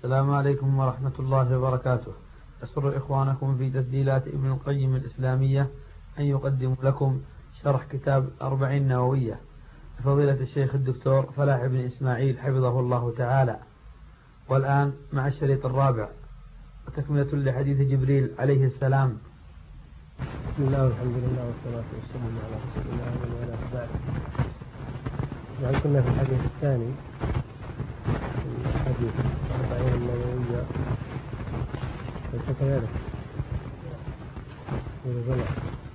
السلام عليكم ورحمة الله وبركاته. أسر إخوانكم في تسجيلات ابن القيم الإسلامية أن يقدم لكم شرح كتاب 40 نووية لفضيلة الشيخ الدكتور فلاح بن إسماعيل حفظه الله تعالى. والآن مع الشريط الرابع وتكملة لحديث جبريل عليه السلام. بسم الله والحمد لله والصلاة والسلام على رسول الله وعلى آله وبعد. يعني كنا في الحديث الثاني من حديث 40 النووية، ليس كذلك؟ غلط.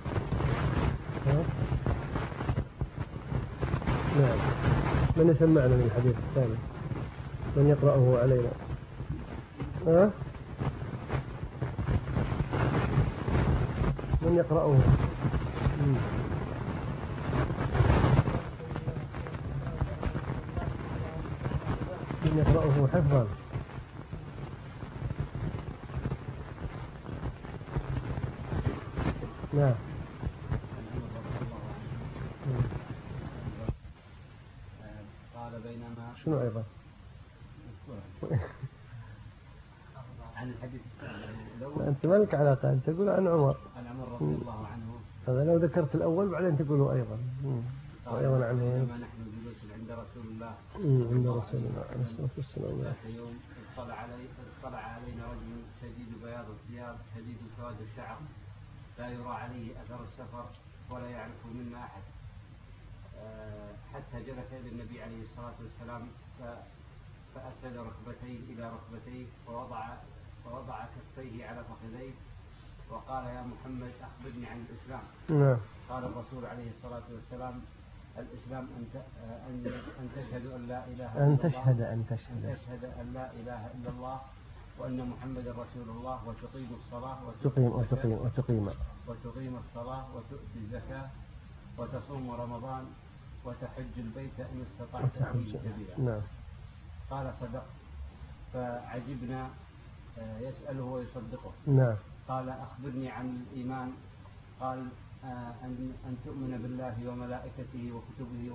نعم. من يسمعنا من الحديث الثاني؟ من يقرأه علينا؟ من يقرأه؟ من يقرأه حفظا؟ نعم. قال بينما شنو أيضا؟ عن الحديث الثاني. أنت ما لك علاقة، أنت تقول عن عمر رضي الله عنه. هذا لو ذكرت الأول بعدين تقولوا أيضا. وأيضا عنه. بينما نحن جلوس عند رسول الله. عند رسول الله عليه الصلاة والسلام. ذات يوم اطلع علينا رجل شديد بياض الثياب شديد سواد الشعر لا يرى عليه أثر السفر ولا يعرف منا أحد، حتى جلس إلى النبي عليه الصلاة والسلام فأسند ركبتيه إلى ركبتيه ووضع كفيه على فخذيه وقال: يا محمد أخبرني عن الإسلام. قال الرسول عليه الصلاة والسلام: الإسلام أن تشهد أن لا إله إلا الله، أن تشهد أن لا إله إلا الله وأن محمد رسول الله، وتقيم الصلاة وتقيم الصلاة وتؤتي الزكاة وتصوم رمضان وتحج البيت إن استطعت إليه سبيلا. قال: صدق. فعجبنا يسأله ويصدقه. قال: أخبرني عن الإيمان. قال: أن تؤمن بالله وملائكته وكتبه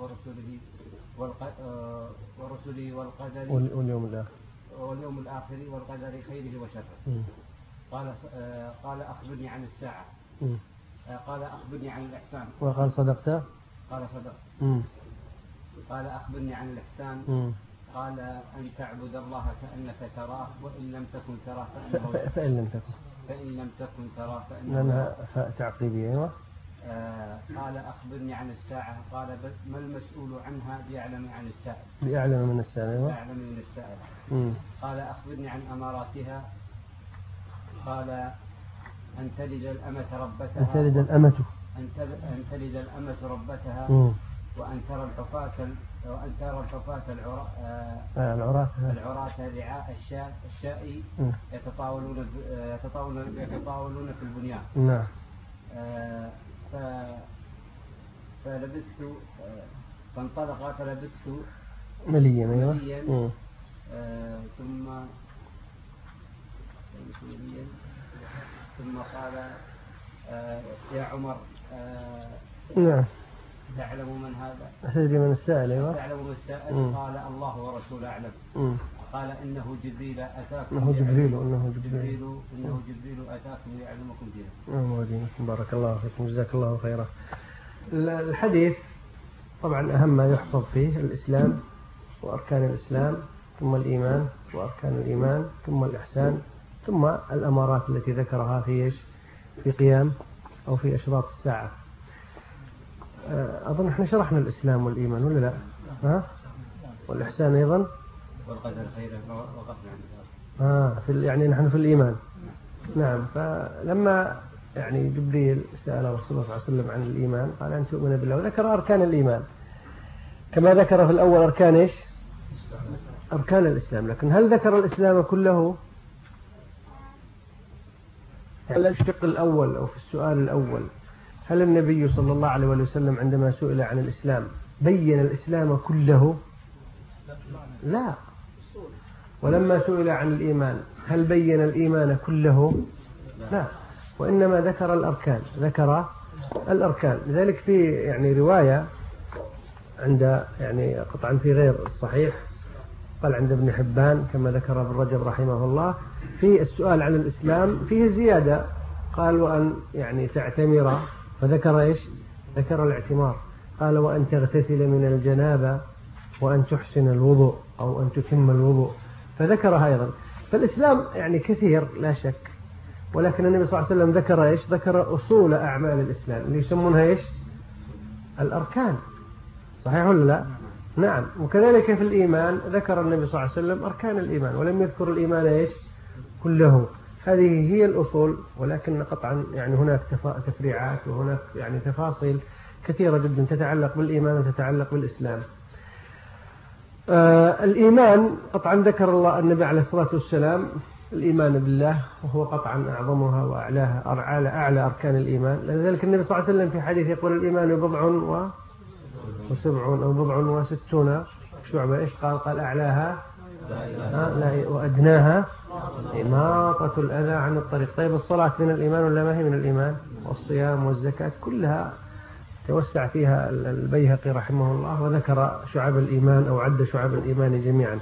ورسله والقدر واليوم الآخر والقدر خيره وشره. قال: أخبرني عن الساعة. قال: أخبرني عن الإحسان. وقال: صدقت. قال: صدقت. قال: أخبرني عن الإحسان. قال: أن تعبد الله كأنك تراه وإن لم تكن تراه فإن لم تكن تراه لأنها فاء تعقيبية. قال: أخبرني عن الساعة. قال: ما المسؤول عنها بأعلم من السائل. قال: أخبرني عن أماراتها. قال: أن تلد الأمة ربتها وأن ترى الحفاة العراة رعاء الشاء يتطاولون في البنيان. فلبثت فانطلق فلبثت مليا. ثم قال: يا عمر، تعلم من هذا؟ تدري من السائل؟ تعلم من السائل؟ قال: الله ورسوله أعلم. قال: إنه جبريل أتاكم. إنه جبريل أتاكم ليعلمكم دينكم. بارك الله فيكم، جزاك الله خيرا. الحديث طبعا أهم ما يحفظ فيه الإسلام وأركان الإسلام، ثم الإيمان وأركان الإيمان، ثم الإحسان، ثم الأمارات التي ذكرها في قيام أو في أشراط الساعة. أظن احنا شرحنا الإسلام والإيمان ولا لا؟ والإحسان أيضا والقدر خيره وغفر. يعني نحن في الإيمان. نعم. فلما يعني جبريل سأل رسول الله صلى الله عليه وسلم عن الإيمان قال: أن تؤمن بالله، وذكر أركان الإيمان كما ذكر في الأول أركان أركان الإسلام. لكن هل ذكر الإسلام كله؟ هل الشق الأول أو في السؤال الأول هل النبي صلى الله عليه وسلم عندما سئل عن الإسلام بين الإسلام كله؟ لا. ولما سئل عن الإيمان هل بين الإيمان كله؟ لا. وإنما ذكر الأركان. لذلك في يعني رواية عند يعني قطعا في غير الصحيح قال عند ابن حبان كما ذكر ابن رجب رحمه الله في السؤال عن الإسلام فيه زيادة، قال وأن يعني تعتمر، فذكر إيش؟ ذكر الاعتمار، قال وأن تغتسل من الجنابة وأن تحسن الوضوء أو أن تتم الوضوء، فذكرها أيضا. فالإسلام يعني كثير لا شك، ولكن النبي صلى الله عليه وسلم ذكر إيش؟ ذكر أصول أعمال الإسلام اللي يسمونها إيش؟ الأركان، صحيح ولا لا؟ نعم. وكذلك في الإيمان ذكر النبي صلى الله عليه وسلم أركان الإيمان ولم يذكر الإيمان إيش؟ كله. هذه هي الأصول، ولكن قطعا يعني هناك تفريعات وهناك يعني تفاصيل كثيرة جدا تتعلق بالإيمان وتتعلق بالإسلام. الإيمان قطعا ذكر الله النبي عليه الصلاة والسلام الإيمان بالله، وهو قطعا أعظمها وأعلاها، أعلى أركان الإيمان. لذلك النبي صلى الله عليه وسلم في حديث يقول الإيمان بضع وسبعون أو بضع وستون شعبة. إيش قال أعلاها وأدناها إماطة الأذى عن الطريق. طيب الصلاة من الإيمان ولا ما هي من الإيمان؟ والصيام والزكاة كلها توسع فيها البيهقي رحمه الله وذكر شعب الإيمان أو عد شعب الإيمان جميعا.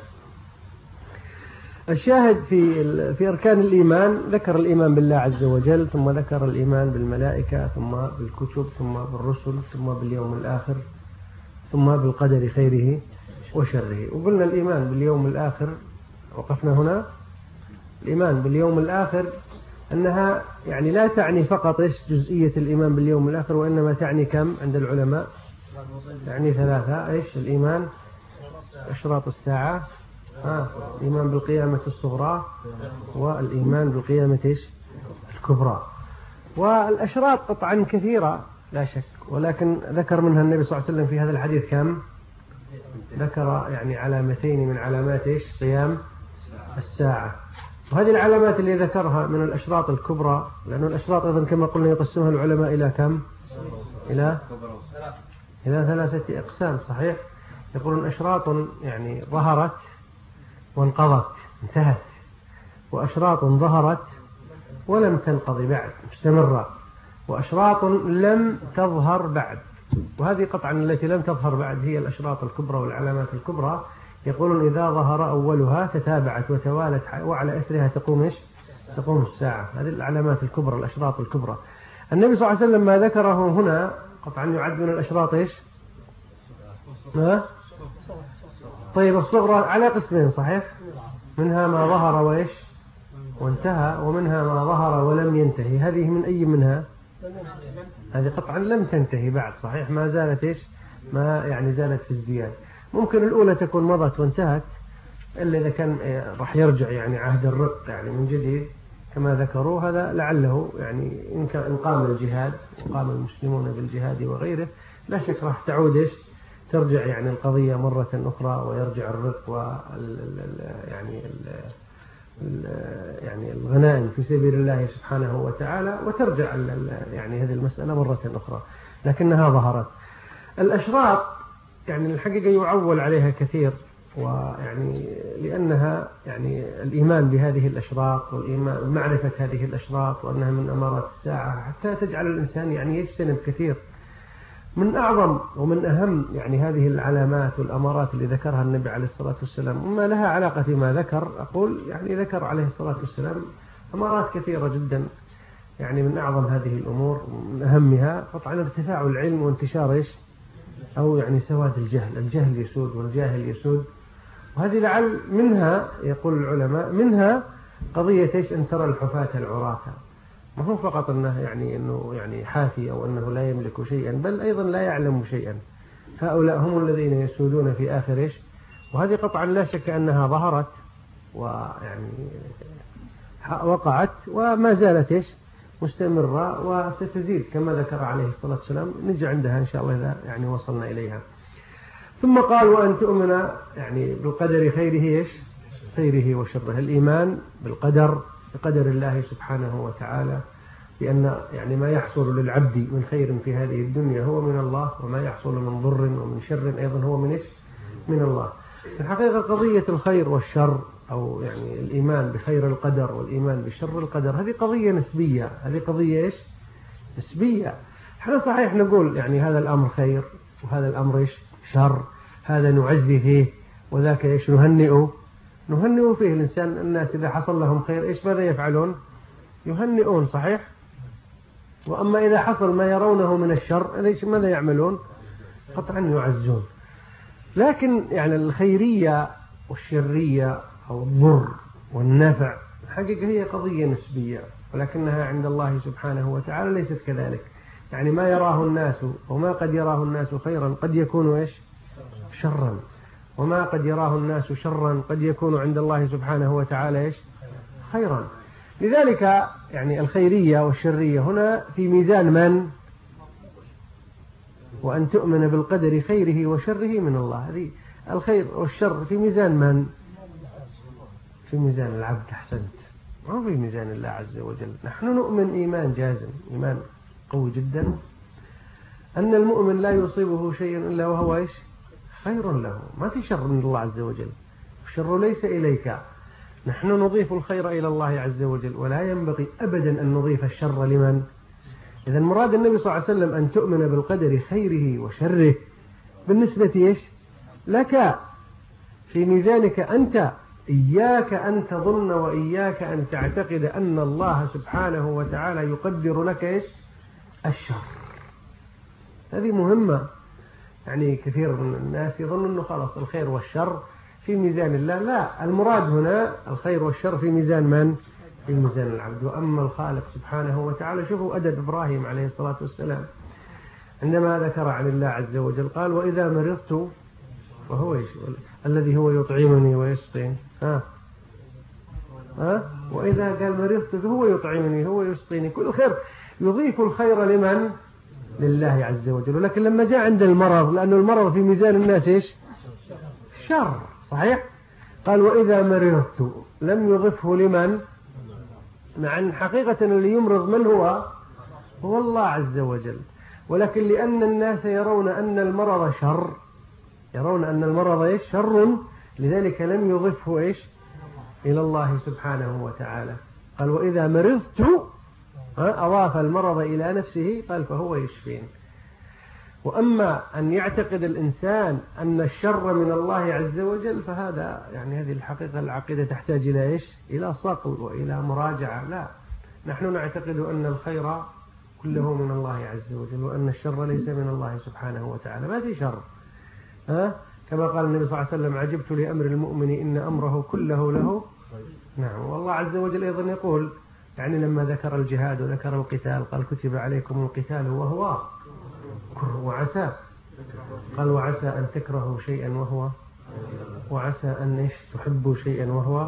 الشاهد في أركان الإيمان ذكر الإيمان بالله عز وجل، ثم ذكر الإيمان بالملائكة، ثم بالكتب، ثم بالرسل، ثم باليوم الآخر، ثم بالقدر خيره وشره. وقلنا الإيمان باليوم الآخر وقفنا هنا. الإيمان باليوم الآخر أنها يعني لا تعني فقط جزئية الإيمان باليوم الآخر، وإنما تعني كم عند العلماء؟ يعني ثلاثة. إيش الإيمان؟ أشراط الساعة، الإيمان بالقيامة الصغرى، والإيمان بالقيامة الكبرى. والأشراط قطعا كثيرة لا شك، ولكن ذكر منها النبي صلى الله عليه وسلم في هذا الحديث كم؟ ذكر يعني علامتين من علامات قيام الساعة. وهذه العلامات اللي ذكرها من الأشراط الكبرى، لأن الأشراط أيضا كما قلنا يقسمها العلماء إلى كم؟ إلى ثلاثة أقسام، صحيح؟ يقولون أشراط يعني ظهرت وانقضت انتهت، وأشراط ظهرت ولم تنقضي بعد مستمرة، وأشراط لم تظهر بعد. وهذه قطعا التي لم تظهر بعد هي الأشراط الكبرى والعلامات الكبرى. يقولون إذا ظهر أولها تتابعت وتوالت وعلى إثرها تقوم الساعة. هذه العلامات الكبرى الأشراط الكبرى. النبي صلى الله عليه وسلم ما ذكره هنا قطعا يعد من الأشراط طيب الصغرى على قسمين، صحيح؟ منها ما ظهر وانتهى، ومنها ما ظهر ولم ينتهي. هذه من أي منها؟ هذه قطعا لم تنتهي بعد، صحيح؟ ما زالت ما يعني زالت في ازدياد. ممكن الأولى تكون مضت وانتهت إلا إذا كان راح يرجع يعني عهد الرق يعني من جديد كما ذكروا. هذا لعله يعني إن قام الجهاد وقام المسلمون بالجهاد وغيره لا شك راح تعود ترجع يعني القضية مرة أخرى، ويرجع الرق يعني الغنائم في سبيل الله سبحانه وتعالى، وترجع يعني هذه المسألة مرة أخرى، لكنها ظهرت. الأشراط يعني الحقيقة يعول عليها كثير، ويعني لأنها يعني الإيمان بهذه الأشراط والإيمان معرفة هذه الأشراط وأنها من أمارات الساعة حتى تجعل الإنسان يعني يجتنب كثير. من أعظم ومن أهم يعني هذه العلامات والأمارات اللي ذكرها النبي عليه الصلاة والسلام وما لها علاقة فيما ذكر، أقول يعني ذكر عليه الصلاة والسلام أمارات كثيرة جدا. يعني من أعظم هذه الأمور من أهمها قطعا ارتفاع العلم وانتشار أو يعني سواد الجهل يسود والجاهل يسود. وهذه لعل منها يقول العلماء منها قضية أن ترى الحفاة العراة، ما هو فقط أنه يعني حافي أو أنه لا يملك شيئا، بل أيضا لا يعلم شيئا. هؤلاء هم الذين يسودون في آخر وهذه قطعا لا شك أنها ظهرت ويعني وقعت وما زالت مستمرة وستزيد كما ذكر عليه الصلاة والسلام. نجي عندها إن شاء الله إذا يعني وصلنا إليها. ثم قال وأن تؤمن يعني بالقدر خيره وشره. الإيمان بقدر الله سبحانه وتعالى، لأن يعني ما يحصل للعبد من خير في هذه الدنيا هو من الله، وما يحصل من ضر ومن شر أيضا هو من الله. في الحقيقة قضية الخير والشر أو يعني الإيمان بخير القدر والإيمان بشر القدر هذه قضية نسبية. هذه قضية نسبية. احنا صحيح نقول يعني هذا الأمر خير وهذا الأمر شر، هذا نعزي فيه وذاك إيش نهنئ فيه الإنسان. الناس إذا حصل لهم خير إيش ماذا يفعلون؟ يهنئون، صحيح؟ وأما إذا حصل ما يرونه من الشر إيش ماذا يعملون؟ قطعا يعزون. لكن يعني الخيرية والشرية أو الضر والنفع الحقيقة هي قضية نسبية، ولكنها عند الله سبحانه وتعالى ليست كذلك. يعني ما يراه الناس وما قد يراه الناس خيرا قد يكون إيش؟ شرا، وما قد يراه الناس شرا قد يكون عند الله سبحانه وتعالى إيش؟ خيرا. لذلك يعني الخيرية والشرية هنا في ميزان من؟ وأن تؤمن بالقدر خيره وشره من الله. هذه الخير والشر في ميزان من؟ في ميزان العبد. أحسنت، ما في ميزان الله عز وجل. نحن نؤمن إيمان جازم، إيمان قوي جدا، أن المؤمن لا يصيبه شيء إلا وهو إيش؟ خير له. ما في شر من الله عز وجل، الشر ليس إليك. نحن نضيف الخير إلى الله عز وجل، ولا ينبغي أبدا أن نضيف الشر لمن؟ إذا مراد النبي صلى الله عليه وسلم أن تؤمن بالقدر خيره وشره بالنسبة إيش؟ لك، في ميزانك أنت. إياك أن تظن وإياك أن تعتقد أن الله سبحانه وتعالى يقدر لك إيش؟ الشر. هذه مهمة. يعني كثير من الناس يظن أنه خلاص الخير والشر في ميزان الله. لا، المراد هنا الخير والشر في ميزان من؟ في ميزان العبد. وأما الخالق سبحانه وتعالى، شوفوا أدب إبراهيم عليه الصلاة والسلام عندما ذكر عن الله عز وجل قال: وإذا مرضت فهو الذي هو يطعمني ويسقين. وإذا قال مرضت فهو يطعمني هو يسقيني. كل خير يضيف الخير لمن؟ لله عز وجل. ولكن لما جاء عند المرض، لأنه المرض في ميزان الناس إيش؟ شر، صحيح؟ قال: وإذا مرضت، لم يضفه لمن؟ مع أن حقيقة اللي يمرض من هو؟ هو الله عز وجل. ولكن لأن الناس يرون أن المرض شر، يرون أن المرض إيش؟ شر، لذلك لم يضفه إيش؟ إلى الله سبحانه وتعالى. قال: وإذا مرضت، أضاف المرض إلى نفسه، قال: فهو يشفين. وأما أن يعتقد الإنسان أن الشر من الله عز وجل، فهذا يعني هذه الحقيقة العقيدة تحتاج إلى إيش؟ إلى صقل وإلى مراجعة. لا، نحن نعتقد أن الخير كله من الله عز وجل، وأن الشر ليس من الله سبحانه وتعالى. ما في شر. كما قال النبي صلى الله عليه وسلم: عجبت لأمر المؤمن إن أمره كله له. نعم. والله عز وجل أيضا يقول، يعني لما ذكر الجهاد وذكر القتال قال: كتب عليكم القتال وهو كره وعسى. قال: وعسى أن تكرهوا شيئا وعسى أن تحبوا شيئا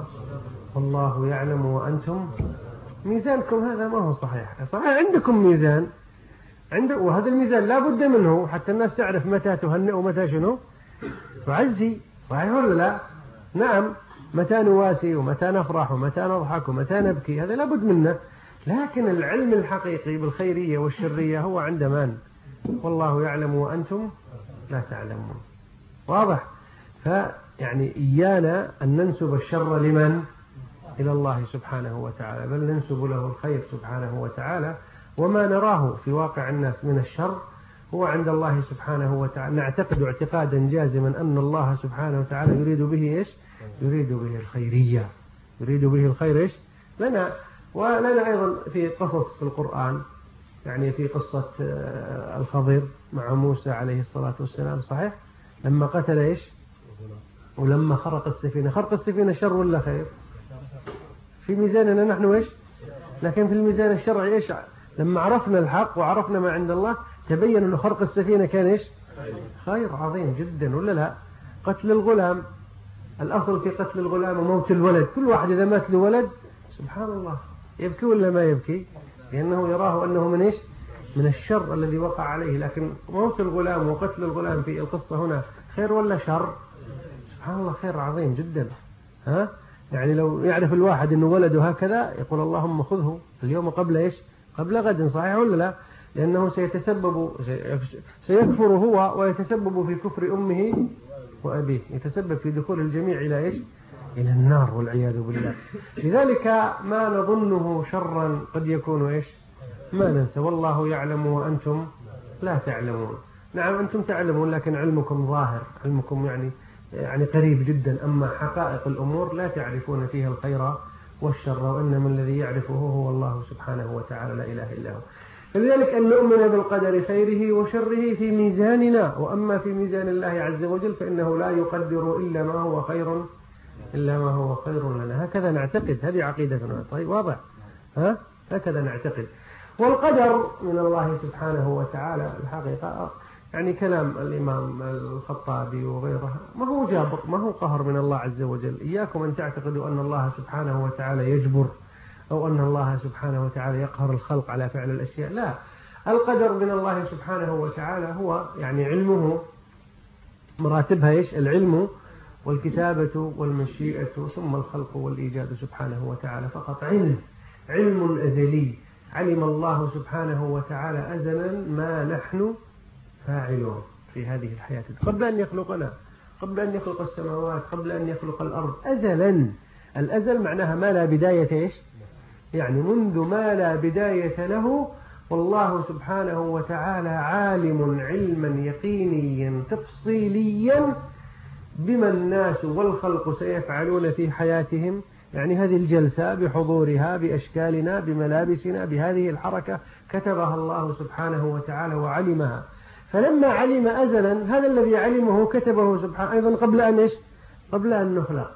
والله يعلم وأنتم. ميزانكم هذا ما هو صحيح. عندكم ميزان، وهذا الميزان لا بد منه حتى الناس تعرف متى تهنئ ومتى شنو تعزي، صحيح ولا لا؟ نعم. متى نواسي ومتى نفرح ومتى نضحك ومتى نبكي، هذا لا بد منه. لكن العلم الحقيقي بالخيرية والشرية هو عند من؟ والله يعلم وأنتم لا تعلمون. واضح؟ فيعني إيانا أن ننسب الشر لمن؟ إلى الله سبحانه وتعالى، بل ننسب له الخير سبحانه وتعالى. وما نراه في واقع الناس من الشر هو عند الله سبحانه وتعالى. نعتقد اعتقادا جازما أن الله سبحانه وتعالى يريد به إيش؟ يريد به الخيرية، يريد به الخير إيش؟ لنا. ولنا أيضا في قصص في القرآن، يعني في قصة الخضر مع موسى عليه الصلاة والسلام، صحيح؟ لما قتل إيش؟ ولما خرق السفينة. خرق السفينة شر ولا خير؟ في ميزاننا نحن إيش؟ لكن في الميزان الشرعي إيش؟ لما عرفنا الحق وعرفنا ما عند الله تبين أن خرق السفينة كان إيش؟ خير عظيم جدا، ولا لا؟ قتل الغلام، الأصل في قتل الغلام وموت الولد. كل واحد إذا مات له ولد سبحان الله يبكي ولا ما يبكي؟ لأنه يراه أنه من إيش؟ من الشر الذي وقع عليه. لكن موت الغلام وقتل الغلام في القصة هنا خير ولا شر؟ سبحان الله خير عظيم جدا. يعني لو يعرف الواحد أنه ولده هكذا يقول: اللهم خذه اليوم قبل إيش؟ قبل غد، صحيح ولا لا؟ لأنه سيكفر هو ويتسبب في كفر أمه وأبيه، يتسبب في دخول الجميع إلى إيش؟ إلى النار والعياذ بالله. لذلك ما نظنه شرا قد يكون إيش؟ ما ننسى. والله يعلم وأنتم لا تعلمون. نعم أنتم تعلمون، لكن علمكم ظاهر، علمكم يعني يعني قريب جدا. أما حقائق الأمور لا تعرفون فيها الخير والشر، وإنما الذي يعرفه هو الله سبحانه وتعالى لا إله إلا هو. فلذلك أن نؤمن بالقدر خيره وشره في ميزاننا، وأما في ميزان الله عز وجل فإنه لا يقدر إلا ما هو خير لنا. هكذا نعتقد، هذه عقيدتنا. طيب واضح؟ هكذا نعتقد. والقدر من الله سبحانه وتعالى الحقيقة يعني كلام الإمام الخطابي وغيره ما هو جابر، ما هو قهر من الله عز وجل. إياكم أن تعتقدوا أن الله سبحانه وتعالى يجبر أو أن الله سبحانه وتعالى يقهر الخلق على فعل الأشياء، لا. القدر من الله سبحانه وتعالى هو يعني علمه مراتبها إيش؟ العلم والكتابة والمشيئة ثم الخلق والإيجاد سبحانه وتعالى. فقط علم أزلي، علم الله سبحانه وتعالى أزلا ما نحن فاعلون في هذه الحياة قبل أن يخلقنا، قبل أن يخلق السماوات، قبل أن يخلق الأرض، أزلا. الأزل معناها ما لا بداية إيش؟ يعني منذ ما لا بداية له. والله سبحانه وتعالى عالم علما يقينيا تفصيليا بما الناس والخلق سيفعلون في حياتهم. يعني هذه الجلسة بحضورها، بأشكالنا، بملابسنا، بهذه الحركة كتبها الله سبحانه وتعالى وعلمها. فلما علم أزلا هذا الذي علمه كتبه سبحانه أيضا قبل أن نخلق.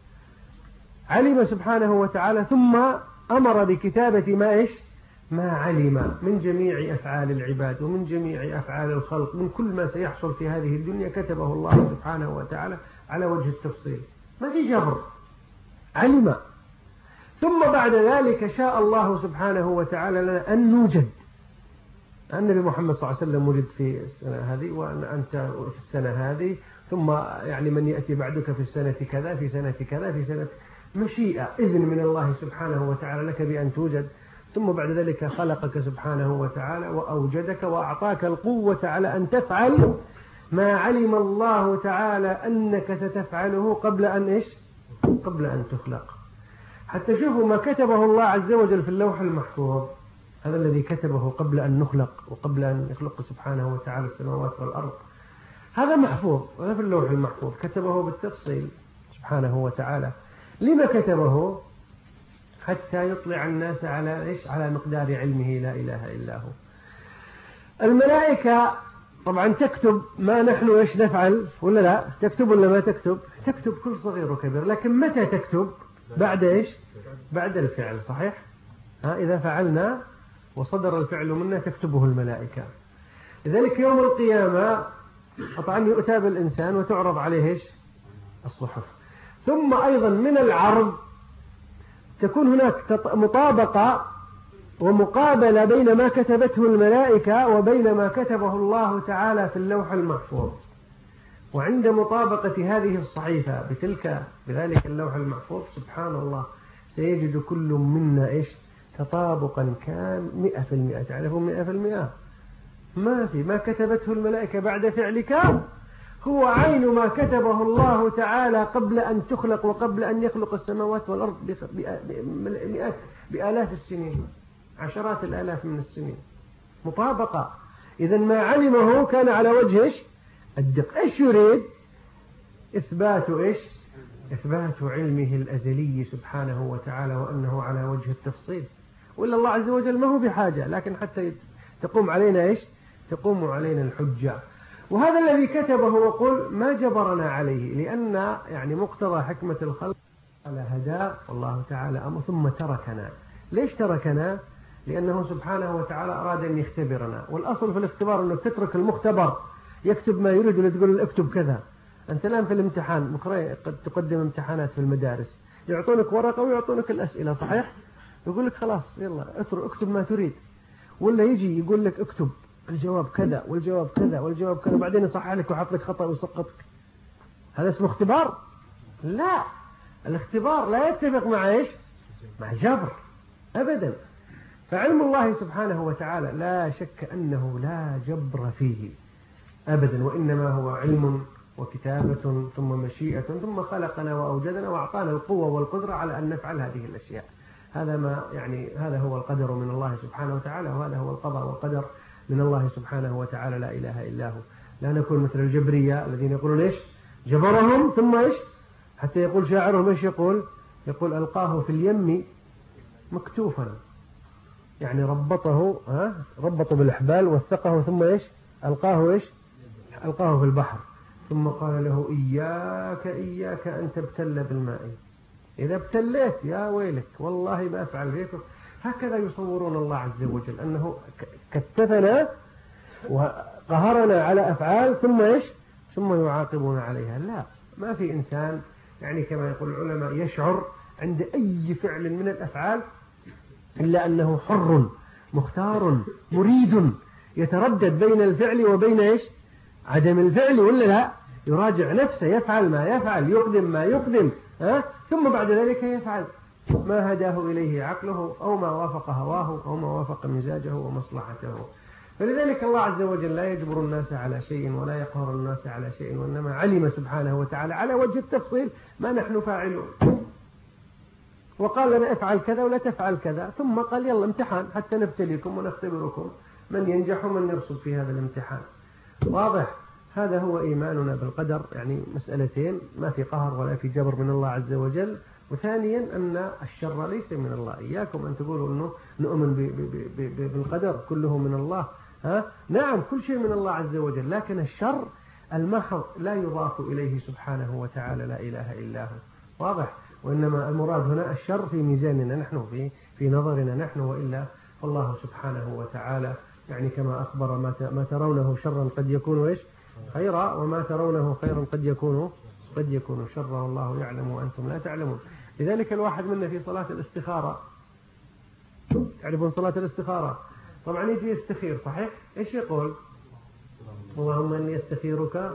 علم سبحانه وتعالى ثم أمر بكتابة ما علم من جميع أفعال العباد ومن جميع أفعال الخلق، من كل ما سيحصل في هذه الدنيا كتبه الله سبحانه وتعالى على وجه التفصيل، ما في جبر، علم. ثم بعد ذلك شاء الله سبحانه وتعالى لنا أن نوجد. النبي محمد صلى الله عليه وسلم وجد في السنة هذه، وأنت في السنة هذه، ثم يعني من يأتي بعدك في السنة كذا، في سنة كذا، في سنة مشيئة، إذن من الله سبحانه وتعالى لك بأن توجد. ثم بعد ذلك خلقك سبحانه وتعالى وأوجدك وأعطاك القوة على أن تفعل ما علم الله تعالى أنك ستفعله قبل أن تخلق. حتى شوفوا ما كتبه الله عز وجل في اللوح المحفوظ، هذا الذي كتبه قبل أن نخلق وقبل أن يخلق سبحانه وتعالى السماوات والأرض، هذا محفوظ، وهذا في اللوح المحفوظ كتبه بالتفصيل سبحانه وتعالى. لما كتبه؟ حتى يطلع الناس على مقدار علمه لا إله إلا هو. الملائكة طبعا تكتب ما نحن نفعل ولا لا؟ تكتب ولا ما تكتب؟ تكتب كل صغير وكبير، لكن متى تكتب؟ بعد بعد الفعل، صحيح؟ إذا فعلنا وصدر الفعل منا تكتبه الملائكة. لذلك يوم القيامة طبعا يؤتى بالإنسان وتعرض عليه الصحف. ثم أيضا من العرض تكون هناك مطابقة ومقابلة بين ما كتبته الملائكة وبين ما كتبه الله تعالى في اللوح المحفوظ. وعند مطابقة هذه الصحيفة بذلك اللوح المحفوظ سبحان الله سيجد كل منا تطابقا كان 100%. تعرفون 100%؟ ما كتبته الملائكة بعد فعلك هو عين ما كتبه الله تعالى قبل أن تخلق وقبل أن يخلق السماوات والأرض بآلاف السنين، عشرات الآلاف من السنين، مطابقة. إذن ما علمه كان على وجه الدقة. إيش يريد؟ إثبات علمه الأزلي سبحانه وتعالى وأنه على وجه التفصيل. وإلا الله عز وجل ما هو بحاجة، لكن حتى تقوم علينا تقوم علينا الحجة. وهذا الذي كتبه وقل ما جبرنا عليه، لأن يعني مقتضى حكمة الخلق على هداء الله تعالى أمر ثم تركنا. ليش تركنا؟ لأنه سبحانه وتعالى أراد أن يختبرنا. والأصل في الاختبار أنك تترك المختبر يكتب ما يريد ولا تقول اكتب كذا. أنت الآن في الامتحان قد تقدم امتحانات في المدارس، يعطونك ورقة ويعطونك الأسئلة، صحيح؟ يقول لك خلاص يلا اكتب ما تريد، ولا يجي يقول لك اكتب الجواب كذا والجواب كذا والجواب كذا، بعدين يصحح لك ويحط لك خطأ ويسقطك. هذا اسمه اختبار؟ لا، الاختبار لا يتفق مع جبر أبدا. فعلم الله سبحانه وتعالى لا شك أنه لا جبر فيه أبدا، وإنما هو علم وكتابة ثم مشيئة ثم خلقنا وأوجدنا وأعطانا القوة والقدرة على أن نفعل هذه الأشياء. هذا هو القدر من الله سبحانه وتعالى، وهذا هو القضاء والقدر من الله سبحانه وتعالى لا إله إلا هو. لا نكون مثل الجبرية الذين يقولون جبرهم ثم إيش؟ حتى يقول شاعرهم إيش يقول ألقاه في اليم مكتوفا، يعني ربطه ربطه بالإحبال وثقه ثم إيش؟ ألقاه في البحر، ثم قال له إياك أن تبتل بالماء، إذا ابتليت يا ويلك والله ما أفعل فيك. هكذا يصورون الله عز وجل أنه كتفنا وقهرنا على أفعال ثم يعاقبون عليها. لا، ما في إنسان يعني كما يقول العلماء يشعر عند أي فعل من الأفعال إلا أنه حر مختار مريد يتردد بين الفعل وبين عدم الفعل، ولا لا؟ يراجع نفسه، يفعل ما يفعل، يقدم ما يقدم، ثم بعد ذلك يفعل ما هداه إليه عقله أو ما وافق هواه أو ما وافق مزاجه ومصلحته. فلذلك الله عز وجل لا يجبر الناس على شيء ولا يقهر الناس على شيء، وإنما علم سبحانه وتعالى على وجه التفصيل ما نحن فاعلون، وقال لنا افعل كذا ولا تفعل كذا، ثم قال يلا امتحان حتى نبتليكم ونختبركم من ينجح ومن يرسب في هذا الامتحان. واضح؟ هذا هو إيماننا بالقدر، يعني مسألتين، ما في قهر ولا في جبر من الله عز وجل، وثانيا أن الشر ليس من الله. إياكم أن تقولوا أنه نؤمن بالقدر كله من الله، نعم كل شيء من الله عز وجل، لكن الشر المحض لا يضاف إليه سبحانه وتعالى، لا إله إلا هو. واضح؟ وإنما المراد هنا الشر في ميزاننا نحن، في نظرنا نحن، وإلا فالله سبحانه وتعالى يعني كما أخبر ما ترونه شرا قد يكون خيرا، وما ترونه خيرا قد يكون شرا، والله يعلم وأنتم لا تعلمون. لذلك الواحد منا في صلاة الاستخارة، تعرفون صلاة الاستخارة طبعا يجي يستخير، صحيح؟ إيش يقول؟ اللهم إني أستخيرك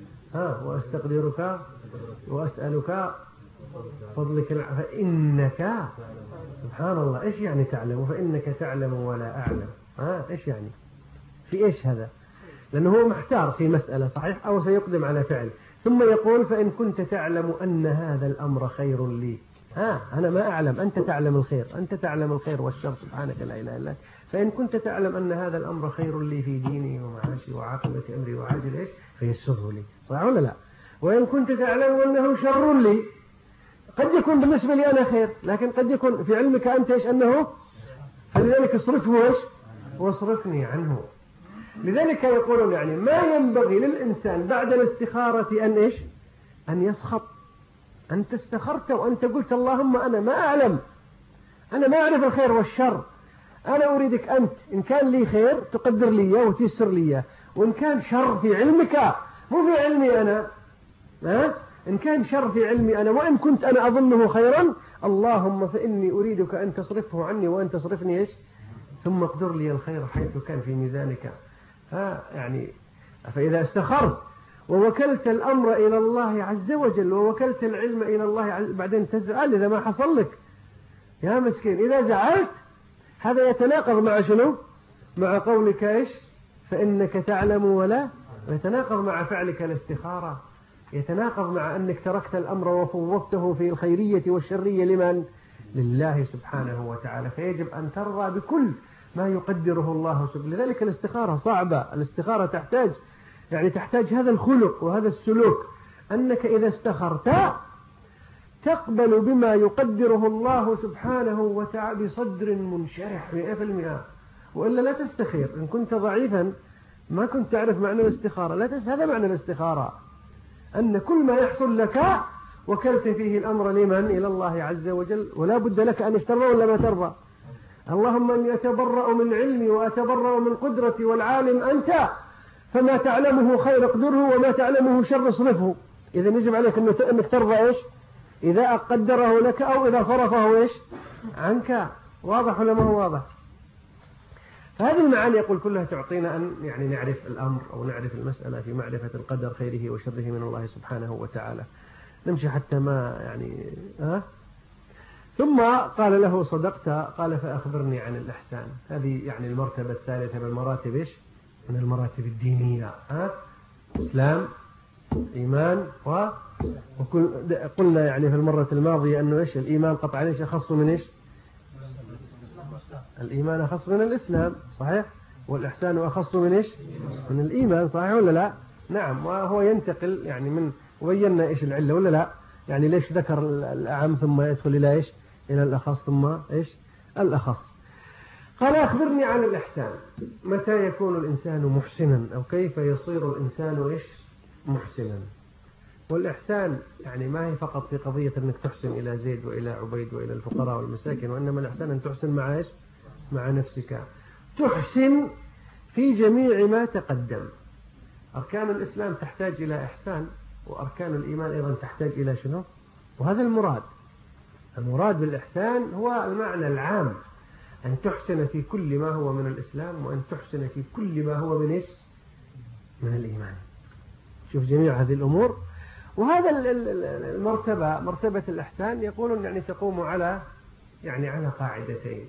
وأستقدرك وأسألك فضلك فإنك، سبحان الله، إيش يعني تعلم؟ فإنك تعلم ولا أعلم، إيش يعني؟ في إيش هذا؟ لأنه هو محتار في مسألة، صحيح؟ أو سيقدم على فعل، ثم يقول فإن كنت تعلم أن هذا الأمر خير لي، أنا ما أعلم، أنت تعلم الخير، أنت تعلم الخير والشر سبحانك لا إله إلا أنت، فإن كنت تعلم أن هذا الأمر خير لي في ديني ومعاشي وعاقبة أمري وعاجل فيسره لي، صح ولا لا؟ وإن كنت تعلم أنه شر لي، قد يكون بالنسبة لي أنا خير، لكن قد يكون في علمك أنت أنه، فلذلك اصرفه واصرفني عنه. لذلك يقولون يعني ما ينبغي للإنسان بعد الاستخارة أن يسخط. أنت استخرت وأنت قلت اللهم أنا ما أعلم، أنا ما أعرف الخير والشر، أنا أريدك أنت إن كان لي خير تقدر لي وتيسر لي، وإن كان شر في علمك مو في علمي أنا، إن كان شر في علمي أنا وإن كنت أنا أظنه خيرا، اللهم فإني أريدك أن تصرفه عني وأن تصرفني ثم اقدر لي الخير حيث كان في ميزانك. يعني فإذا استخرت ووكلت الأمر إلى الله عز وجل ووكلت العلم إلى الله بعدين تزعل إذا ما حصل لك يا مسكين. إذا زعلت هذا يتناقض مع شنو؟ مع قولك فإنك تعلم ولا، يتناقض مع فعلك الاستخارة، يتناقض مع أنك تركت الأمر وفوضته في الخيرية والشرية لمن؟ لله سبحانه وتعالى. فيجب أن ترضى بكل ما يقدره الله سبحانه. لذلك الاستخارة صعبة، الاستخارة تحتاج هذا الخلق وهذا السلوك، أنك إذا استخرت تقبل بما يقدره الله سبحانه وتعالى بصدر منشرح 100%، وإلا لا تستخير. إن كنت ضعيفا ما كنت تعرف معنى الاستخارة، هذا معنى الاستخارة، أن كل ما يحصل لك وكلت فيه الأمر لمن؟ إلى الله عز وجل، ولا بد لك أن ترضى ولا ما ترضى. اللهم أني أتبرأ من علمي وأتبرأ من قدرتي، والعالم أنت، فما تعلمه خير اقدره وما تعلمه شر اصرفه. إذا يجب عليك أنك ترضى إذا قدره لك أو إذا صرفه عنك. واضح ولا ما هو واضح؟ فهذه المعاني يقول كلها تعطينا أن يعني نعرف الأمر أو نعرف المسألة في معرفة القدر خيره وشره من الله سبحانه وتعالى. نمشي حتى ما يعني ثم قال له صدقت، قال فأخبرني عن الإحسان. هذه يعني المرتبة الثالثة من المراتب من المراتب الدينية، إسلام، إيمان، قلنا يعني في المرة الماضية أنه الإيمان قطعا أخص من الإيمان أخص من الإسلام، صحيح؟ والإحسان أخص من من الإيمان، صحيح ولا لا؟ نعم. وهو ينتقل يعني من وبينا إيش العلة ولا لا؟ يعني ليش ذكر الأعم ثم يدخل إلى إيش؟ إلى الأخص ثم إيش؟ الأخص. قال أخبرني عن الإحسان، متى يكون الإنسان محسنا أو كيف يصير الإنسان إيش؟ محسنا. والإحسان يعني ما هي فقط في قضية أنك تحسن إلى زيد وإلى عبيد وإلى الفقراء والمساكين، وإنما الإحسان أن تحسن مع إيش؟ مع نفسك، تحسن في جميع ما تقدم. أركان الإسلام تحتاج إلى إحسان، وأركان الإيمان أيضا تحتاج إلى شنو؟ وهذا المراد. المراد بالإحسان هو المعنى العام، أن تحسن في كل ما هو من الإسلام، وأن تحسن في كل ما هو من إيش؟ من الإيمان. شوف جميع هذه الأمور. وهذا المرتبة، مرتبة الإحسان، يقولون يعني تقوم على قاعدتين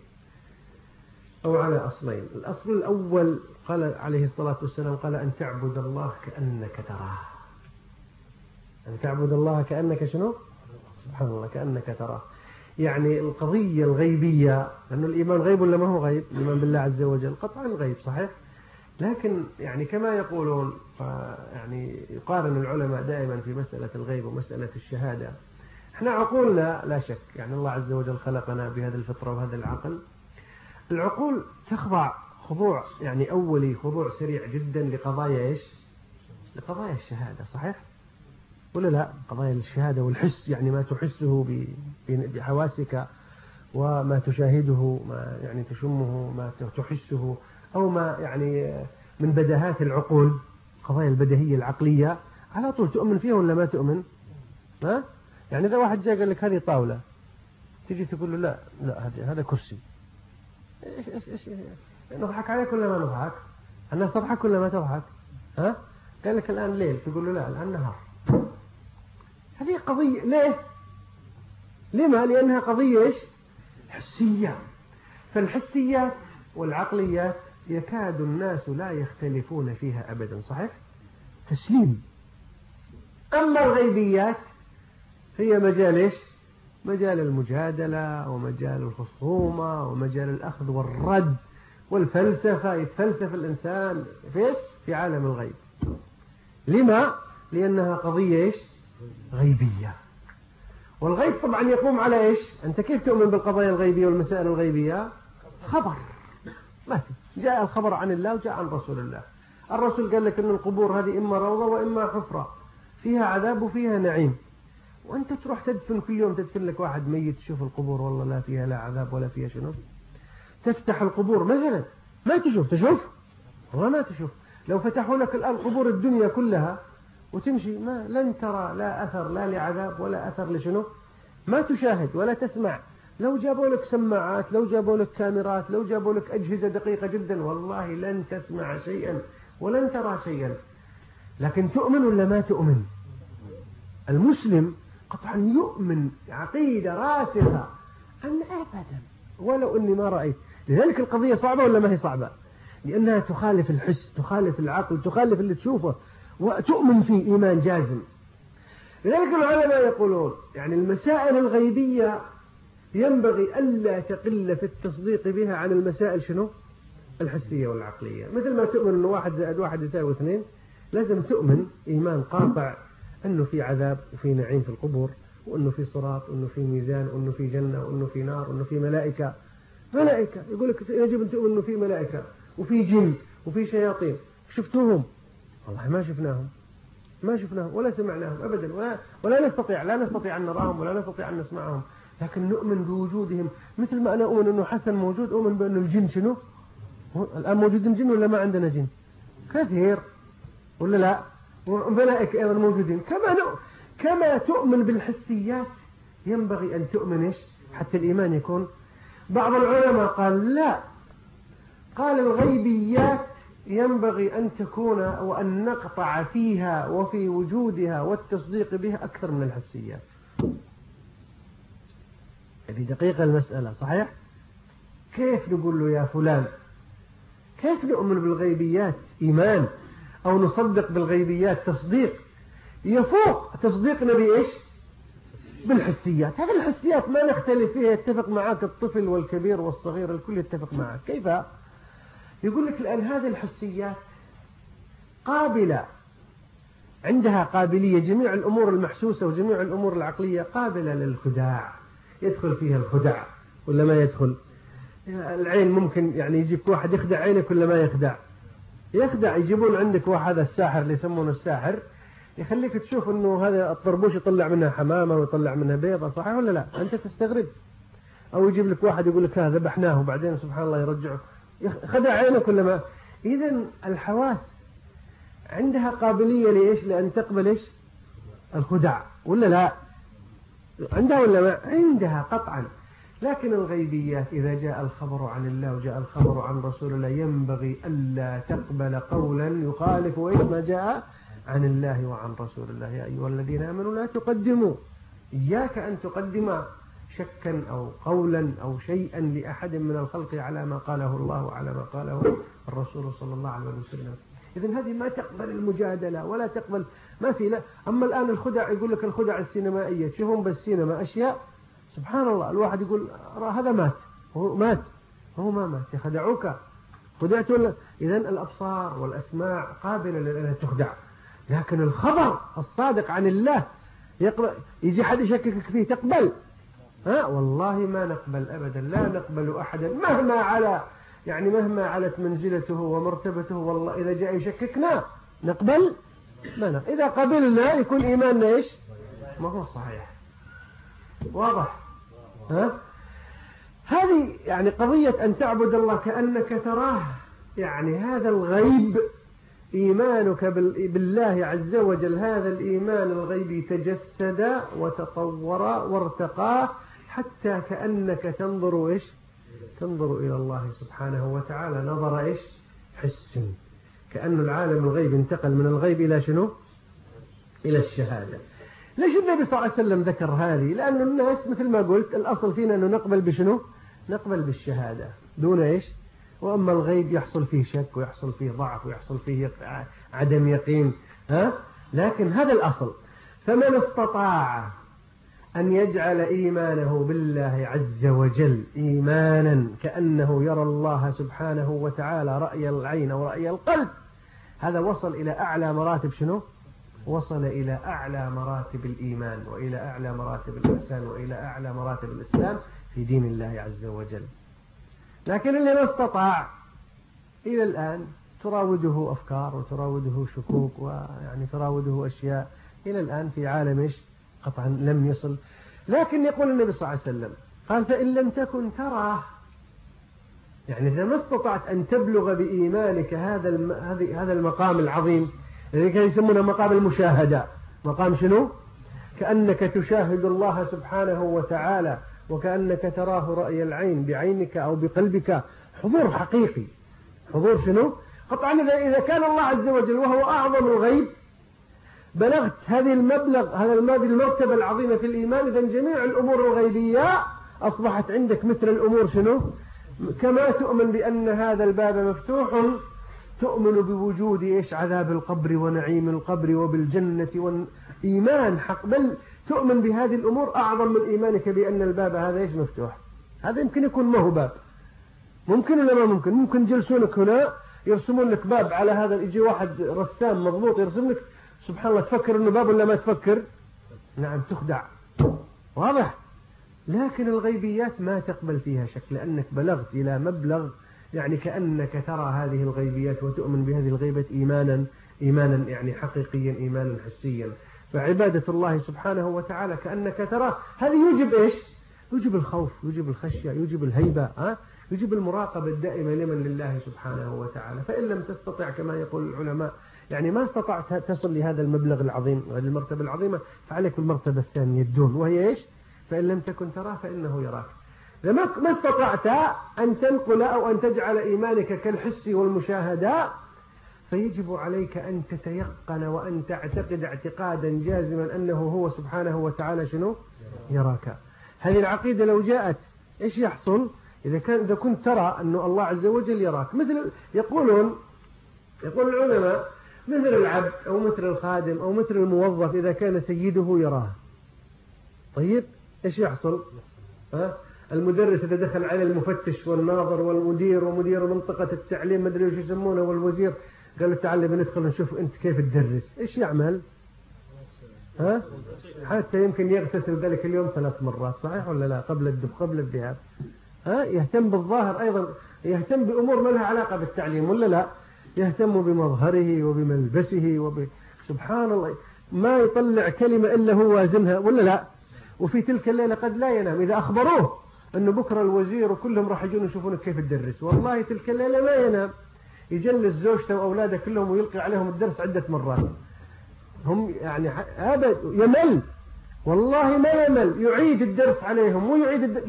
أو على أصلين. الأصل الأول قال عليه الصلاة والسلام قال أن تعبد الله كأنك تراه. أن تعبد الله كأنك شنو؟ سبحان الله، كأنك تراه. يعني القضية الغيبية، لأن الإيمان غيب ولا ما هو غيب؟ الإيمان بالله عز وجل قطعا غيب صحيح، لكن يعني كما يقولون يعني يقارن العلماء دائما في مسألة الغيب ومسألة الشهادة. احنا عقولنا لا شك يعني الله عز وجل خلقنا بهذه الفطرة وهذا العقل. العقول تخضع خضوع يعني أولي، خضوع سريع جدا لقضايا إيش؟ لقضايا الشهادة صحيح؟ ولا لا؟ قضايا الشهادة والحس، يعني ما تحسه بحواسك، وما تشاهده، ما يعني تشمه، ما تحسه، أو ما يعني من بدهات العقول، قضايا البدهية العقلية على طول تؤمن فيها ولا ما تؤمن؟ ها؟ يعني إذا واحد جاء قال لك هذه طاولة، تيجي تقول له لا هذا كرسي. إيش نضحك عليك ولا ما نضحك؟ الناس تضحك ولا ما تضحك؟ ها؟ قال لك الآن ليل، تقول له لا الآن نهار. هذه قضية ليه؟ لما؟ لأنها قضية إيش؟ حسية. فالحسيات والعقليات يكاد الناس لا يختلفون فيها أبدا صحيح؟ تسليم. أما الغيبيات هي مجال إيش؟ مجال المجادلة ومجال الخصومة ومجال الأخذ والرد والفلسفة، يتفلسف الإنسان في عالم الغيب. لما؟ لأنها قضية إيش؟ غيبية. والغيب طبعا يقوم على إيش؟ أنت كيف تؤمن بالقضايا الغيبية والمسائل الغيبية؟ خبر، ما جاء الخبر عن الله وجاء عن رسول الله. الرسول قال لك أن القبور هذه إما روضة وإما حفرة، فيها عذاب وفيها نعيم، وأنت تروح تدفن كل يوم، تدفن لك واحد ميت، تشوف القبور والله لا فيها لا عذاب ولا فيها شنو. تفتح القبور مثلا ما تشوف والله ما تشوف. لو فتحوا لك الآن قبور الدنيا كلها وتمشي ما لن ترى لا أثر لا لعذاب ولا أثر لشنو، ما تشاهد ولا تسمع. لو جابوا لك سماعات، لو جابوا لك كاميرات، لو جابوا لك أجهزة دقيقة جدا، والله لن تسمع شيئا ولن ترى شيئا. لكن تؤمن ولا ما تؤمن؟ المسلم قطعا يؤمن عقيدة راسخة أن أبدا ولو أني ما رأيت. لذلك القضية صعبة ولا ما هي صعبة؟ لأنها تخالف الحس، تخالف العقل، تخالف اللي تشوفه، وتؤمن فيه إيمان جازم. لذلك العلماء يقولون يعني المسائل الغيبية ينبغي ألا تقل في التصديق بها عن المسائل شنو؟ الحسية والعقلية. مثل ما تؤمن أنه 1 زائد 1 يساوي 2، لازم تؤمن إيمان قاطع أنه في عذاب وفي نعيم في القبور، وأنه في صراط، وأنه في ميزان، وأنه في جنة، وأنه في نار، وأنه في ملائكة. يقول لك يجب أن تؤمن أنه في ملائكة وفي جن وفي شياطين. شفتوهم؟ والله ما شفناهم ولا سمعناهم أبدا، ولا نستطيع أن نراهم ولا نستطيع أن نسمعهم، لكن نؤمن بوجودهم. مثل ما أنا أؤمن أنه حسن موجود، أؤمن بأنه الجن شنو؟ الآن موجودين جن ولا ما عندنا جن؟ كثير ولا لا؟ وملائكة أيضا موجودين. كما تؤمن بالحسيات ينبغي أن تؤمن إيش؟ حتى الإيمان يكون. بعض العلماء قال لا، قال الغيبيات ينبغي أن تكون وأن نقطع فيها وفي وجودها والتصديق بها أكثر من الحسيات. هذه دقيقة المسألة صحيح؟ كيف نقول له يا فلان كيف نؤمن بالغيبيات إيمان، أو نصدق بالغيبيات تصديق يفوق تصديقنا بإيش؟ بالحسيات. هذه الحسيات ما نختلف فيها، يتفق معك الطفل والكبير والصغير، الكل يتفق معك. كيف؟ يقول لك الآن هذه الحسيات قابلة عندها قابلية، جميع الأمور المحسوسة وجميع الأمور العقلية قابلة للخداع، يدخل فيها الخداع ولا ما يدخل؟ العين ممكن يعني يجيك واحد يخدع عينك ولا ما يخدع؟ يخدع. يجيبون عندك واحد الساحر اللي يسمونه الساحر، يخليك تشوف انه هذا الطربوش يطلع منها حمامة ويطلع منها بيضة، صحيح ولا لا؟ انت تستغرب. او يجيب لك واحد يقول لك هذا ذبحناه وبعدين سبحان الله يرجعه، خدع عينك ولا ما؟ اذا الحواس عندها قابلية لإيش؟ لأن تقبل إيش؟ الخدع ولا لا؟ عندها ولا ما؟ عندها قطعا. لكن الغيبيات إذا جاء الخبر عن الله وجاء الخبر عن رسول الله ينبغي ألا تقبل قولا يخالف إيش ما جاء عن الله وعن رسول الله. يا أيها الذين آمنوا لا تقدموا، إياك أن تقدم شكا أو قولا أو شيئا لأحد من الخلق على ما قاله الله وعلى ما قاله الرسول صلى الله عليه وسلم. إذن هذه ما تقبل المجادلة ولا تقبل، ما في لا. أما الآن الخدع، يقول لك الخدع السينمائية، تشوفون بالسينما أشياء سبحان الله، الواحد يقول هذا مات، هو مات، هو ما مات، يخدعوك، خدعت ولا؟ إذن الأبصار والأسماع قابلة لأنها تخدع، لكن الخبر الصادق عن الله يقبل. يجي حد يشككك فيه تقبل؟ والله ما نقبل أبدا، لا نقبل أحدا مهما على يعني مهما علت منزلته ومرتبته، والله إذا جاء يشككنا نقبل؟ ما إذا قبلنا يكون إيماننا إيش؟ ما هو صحيح. واضح؟ هذه يعني قضية أن تعبد الله كأنك تراه، يعني هذا الغيب إيمانك بالله عز وجل، هذا الإيمان الغيبي تجسد وتطور وارتقى حتى كأنك تنظر إيش؟ تنظر إلى الله سبحانه وتعالى نظر إيش؟ حس، كأن العالم الغيب انتقل من الغيب إلى شنو؟ إلى الشهادة. ليش النبي صلى الله عليه وسلم ذكر هذه؟ لأن الناس مثل ما قلت الأصل فينا أنه نقبل بشنو؟ نقبل بالشهادة دون إيش؟ وأما الغيب يحصل فيه شك ويحصل فيه ضعف ويحصل فيه عدم يقين، لكن هذا الأصل. فمن استطاع أن يجعل إيمانه بالله عز وجل إيمانا كأنه يرى الله سبحانه وتعالى رأي العين ورأي القلب، هذا وصل إلى أعلى مراتب شنو؟ وصل إلى أعلى مراتب الإيمان وإلى أعلى مراتب الإحسان وإلى أعلى مراتب الإسلام في دين الله عز وجل. لكن اللي ما استطاع إلى الآن تراوده أفكار وتراوده شكوك ويعني تراوده أشياء إلى الآن في عالم إيش؟ قطعا لم يصل. لكن يقول النبي صلى الله عليه وسلم قال فإن لم تكن تراه، يعني إذا ما استطعت أن تبلغ بإيمانك هذا المقام العظيم الذي كان يسمونه مقام المشاهدة. مقام شنو؟ كأنك تشاهد الله سبحانه وتعالى وكأنك تراه رأي العين بعينك أو بقلبك، حضور حقيقي. حضور شنو؟ قطعا إذا كان الله عز وجل وهو أعظم الغيب بلغت هذه المرتبة العظيمة في الإيمان، إذن جميع الأمور الغيبية أصبحت عندك مثل الأمور شنو؟ كما تؤمن بأن هذا الباب مفتوح، تؤمن بوجود إيش؟ عذاب القبر ونعيم القبر وبالجنة والإيمان حق، بل تؤمن بهذه الأمور أعظم من إيمانك بأن الباب هذا إيش؟ مفتوح. هذا يمكن يكون ما هو باب، ممكن ولا ما ممكن؟ ممكن جلسونك هنا يرسمون لك باب على هذا، يجي واحد رسام مضبوط يرسم لك سبحان الله، تفكر انه باب ولا ما تفكر؟ نعم تخدع. واضح؟ لكن الغيبيات ما تقبل فيها شك، لأنك بلغت إلى مبلغ يعني كأنك ترى هذه الغيبيات وتؤمن بهذه الغيبة إيمانا يعني حقيقيا، إيمانا حسيا. فعبادة الله سبحانه وتعالى كأنك تراه، هذه يوجب إيش؟ يوجب الخوف، يوجب الخشية، يوجب الهيبة، يوجب المراقبة الدائمة لمن لله سبحانه وتعالى. فإن لم تستطع كما يقول العلماء يعني ما استطعت تصل لهذا المبلغ العظيم هذه المرتبة العظيمة، فعليك بالمرتبة الثانية الدون، وهي إيش؟ فإن لم تكن تراه فإنه يراك. إذا ما استطعت أن تنقل أو أن تجعل إيمانك كالحس والمشاهدة، فيجب عليك أن تتيقن وأن تعتقد اعتقادا جازما أنه هو سبحانه وتعالى شنو؟ يراك. هذه العقيدة لو جاءت إيش يحصل؟ إذا كنت ترى أنه الله عز وجل يراك، مثل يقول العلماء مثل العبد أو مثل الخادم أو مثل الموظف إذا كان سيده يراه، طيب إيش يحصل؟ المدرس إذا دخل على المفتش والناظر والمدير ومدير منطقة التعليم ما أدري وش يسمونه والوزير قال له تعال بندخل نشوف أنت كيف تدرس. إيش يعمل؟ حتى يمكن يغتسل ذلك اليوم 3 مرات، صحيح ولا لا؟ قبل الذهاب. يهتم بالظاهر أيضا، يهتم بأمور ما لها علاقة بالتعليم ولا لا؟ يهتم بمظهره وبملبسه سبحان الله، ما يطلع كلمة إلا هو وازنها ولا لا؟ وفي تلك الليلة قد لا ينام. إذا أخبروه أنه بكرة الوزير وكلهم راح يجون يشوفونك كيف تدرس، والله تلك الليلة ما ينام، يجلس زوجته وأولاده كلهم ويلقي عليهم الدرس عدة مرات. هم يعني أبد يمل، والله ما يمل، يعيد الدرس عليهم ويعيد الدرس.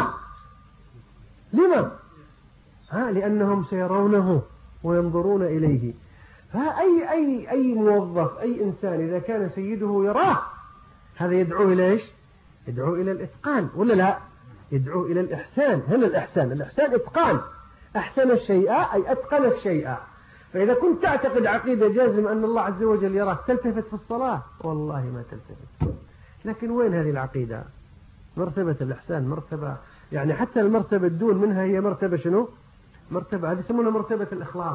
لما؟ لأنهم سيرونه وينظرون إليه. أي موظف، أي إنسان إذا كان سيده يراه، هذا يدعو إلى إيش؟ يدعو إلى الإتقان ولا لا؟ يدعو إلى الإحسان. هنا الإحسان إتقان. أحسن الشيء أي أتقن الشيء. فإذا كنت تعتقد عقيدة جازم أن الله عز وجل يراك، تلتفت في الصلاة؟ والله ما تلتفت. لكن وين هذه العقيدة؟ مرتبة الإحسان مرتبة، يعني حتى المرتبة الدون منها هي مرتبة شنو؟ مرتبة هذه يسمونها مرتبة الإخلاص.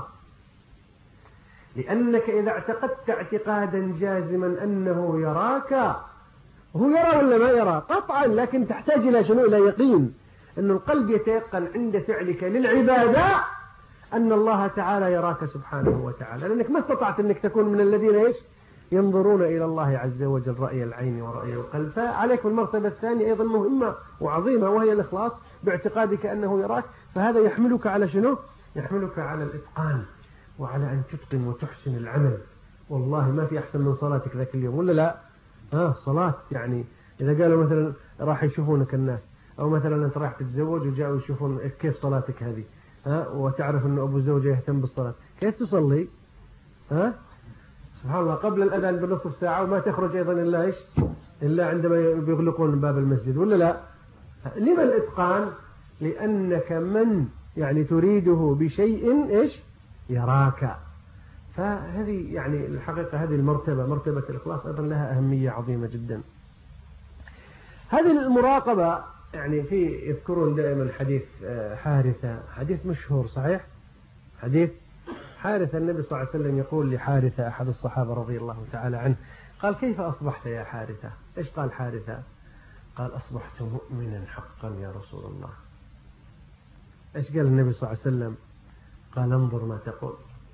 لأنك إذا اعتقدت اعتقادا جازما أنه يراك، هو يرى ولا ما يرى؟ قطعا، لكن تحتاج إلى شنو؟ إلى يقين، أن القلب يتيقن عند فعلك للعبادة أن الله تعالى يراك سبحانه وتعالى، لأنك ما استطعت أنك تكون من الذين إيش؟ ينظرون إلى الله عز وجل رأي العين ورأي القلب. فعليك بالمرتبة الثانية أيضا مهمة وعظيمة، وهي الإخلاص باعتقادك أنه يراك. فهذا يحملك على شنو؟ يحملك على الإتقان وعلى أن تتقن وتحسن العمل. والله ما في أحسن من صلاتك ذاك اليوم ولا لا؟ صلاة يعني إذا قالوا مثلا راح يشوفونك الناس، أو مثلا أنت راح تتزوج وجاءوا يشوفون كيف صلاتك هذه، وتعرف أنه أبو زوجة يهتم بالصلاة، كيف تصلي؟ سبحان الله، قبل الأذان بنصف ساعة، وما تخرج أيضا إلا إيش؟ إلا عندما بيغلقون باب المسجد ولا لا؟ لما الإتقان؟ لأنك من يعني تريده بشيء إيش؟ يراك. فهذه يعني الحقيقة هذه المرتبة، مرتبة الإخلاص، أيضا لها أهمية عظيمة جدا. هذه المراقبة يعني يذكرون دائما حديث حارثة، حديث مشهور صحيح، حديث حارثة. النبي صلى الله عليه وسلم يقول لحارثة أحد الصحابة رضي الله تعالى عنه، قال كيف أصبحت يا حارثة؟ إيش قال حارثة؟ قال أصبحت مؤمنا حقا يا رسول الله. إيش قال النبي صلى الله عليه وسلم؟ قال انظر ما تقول.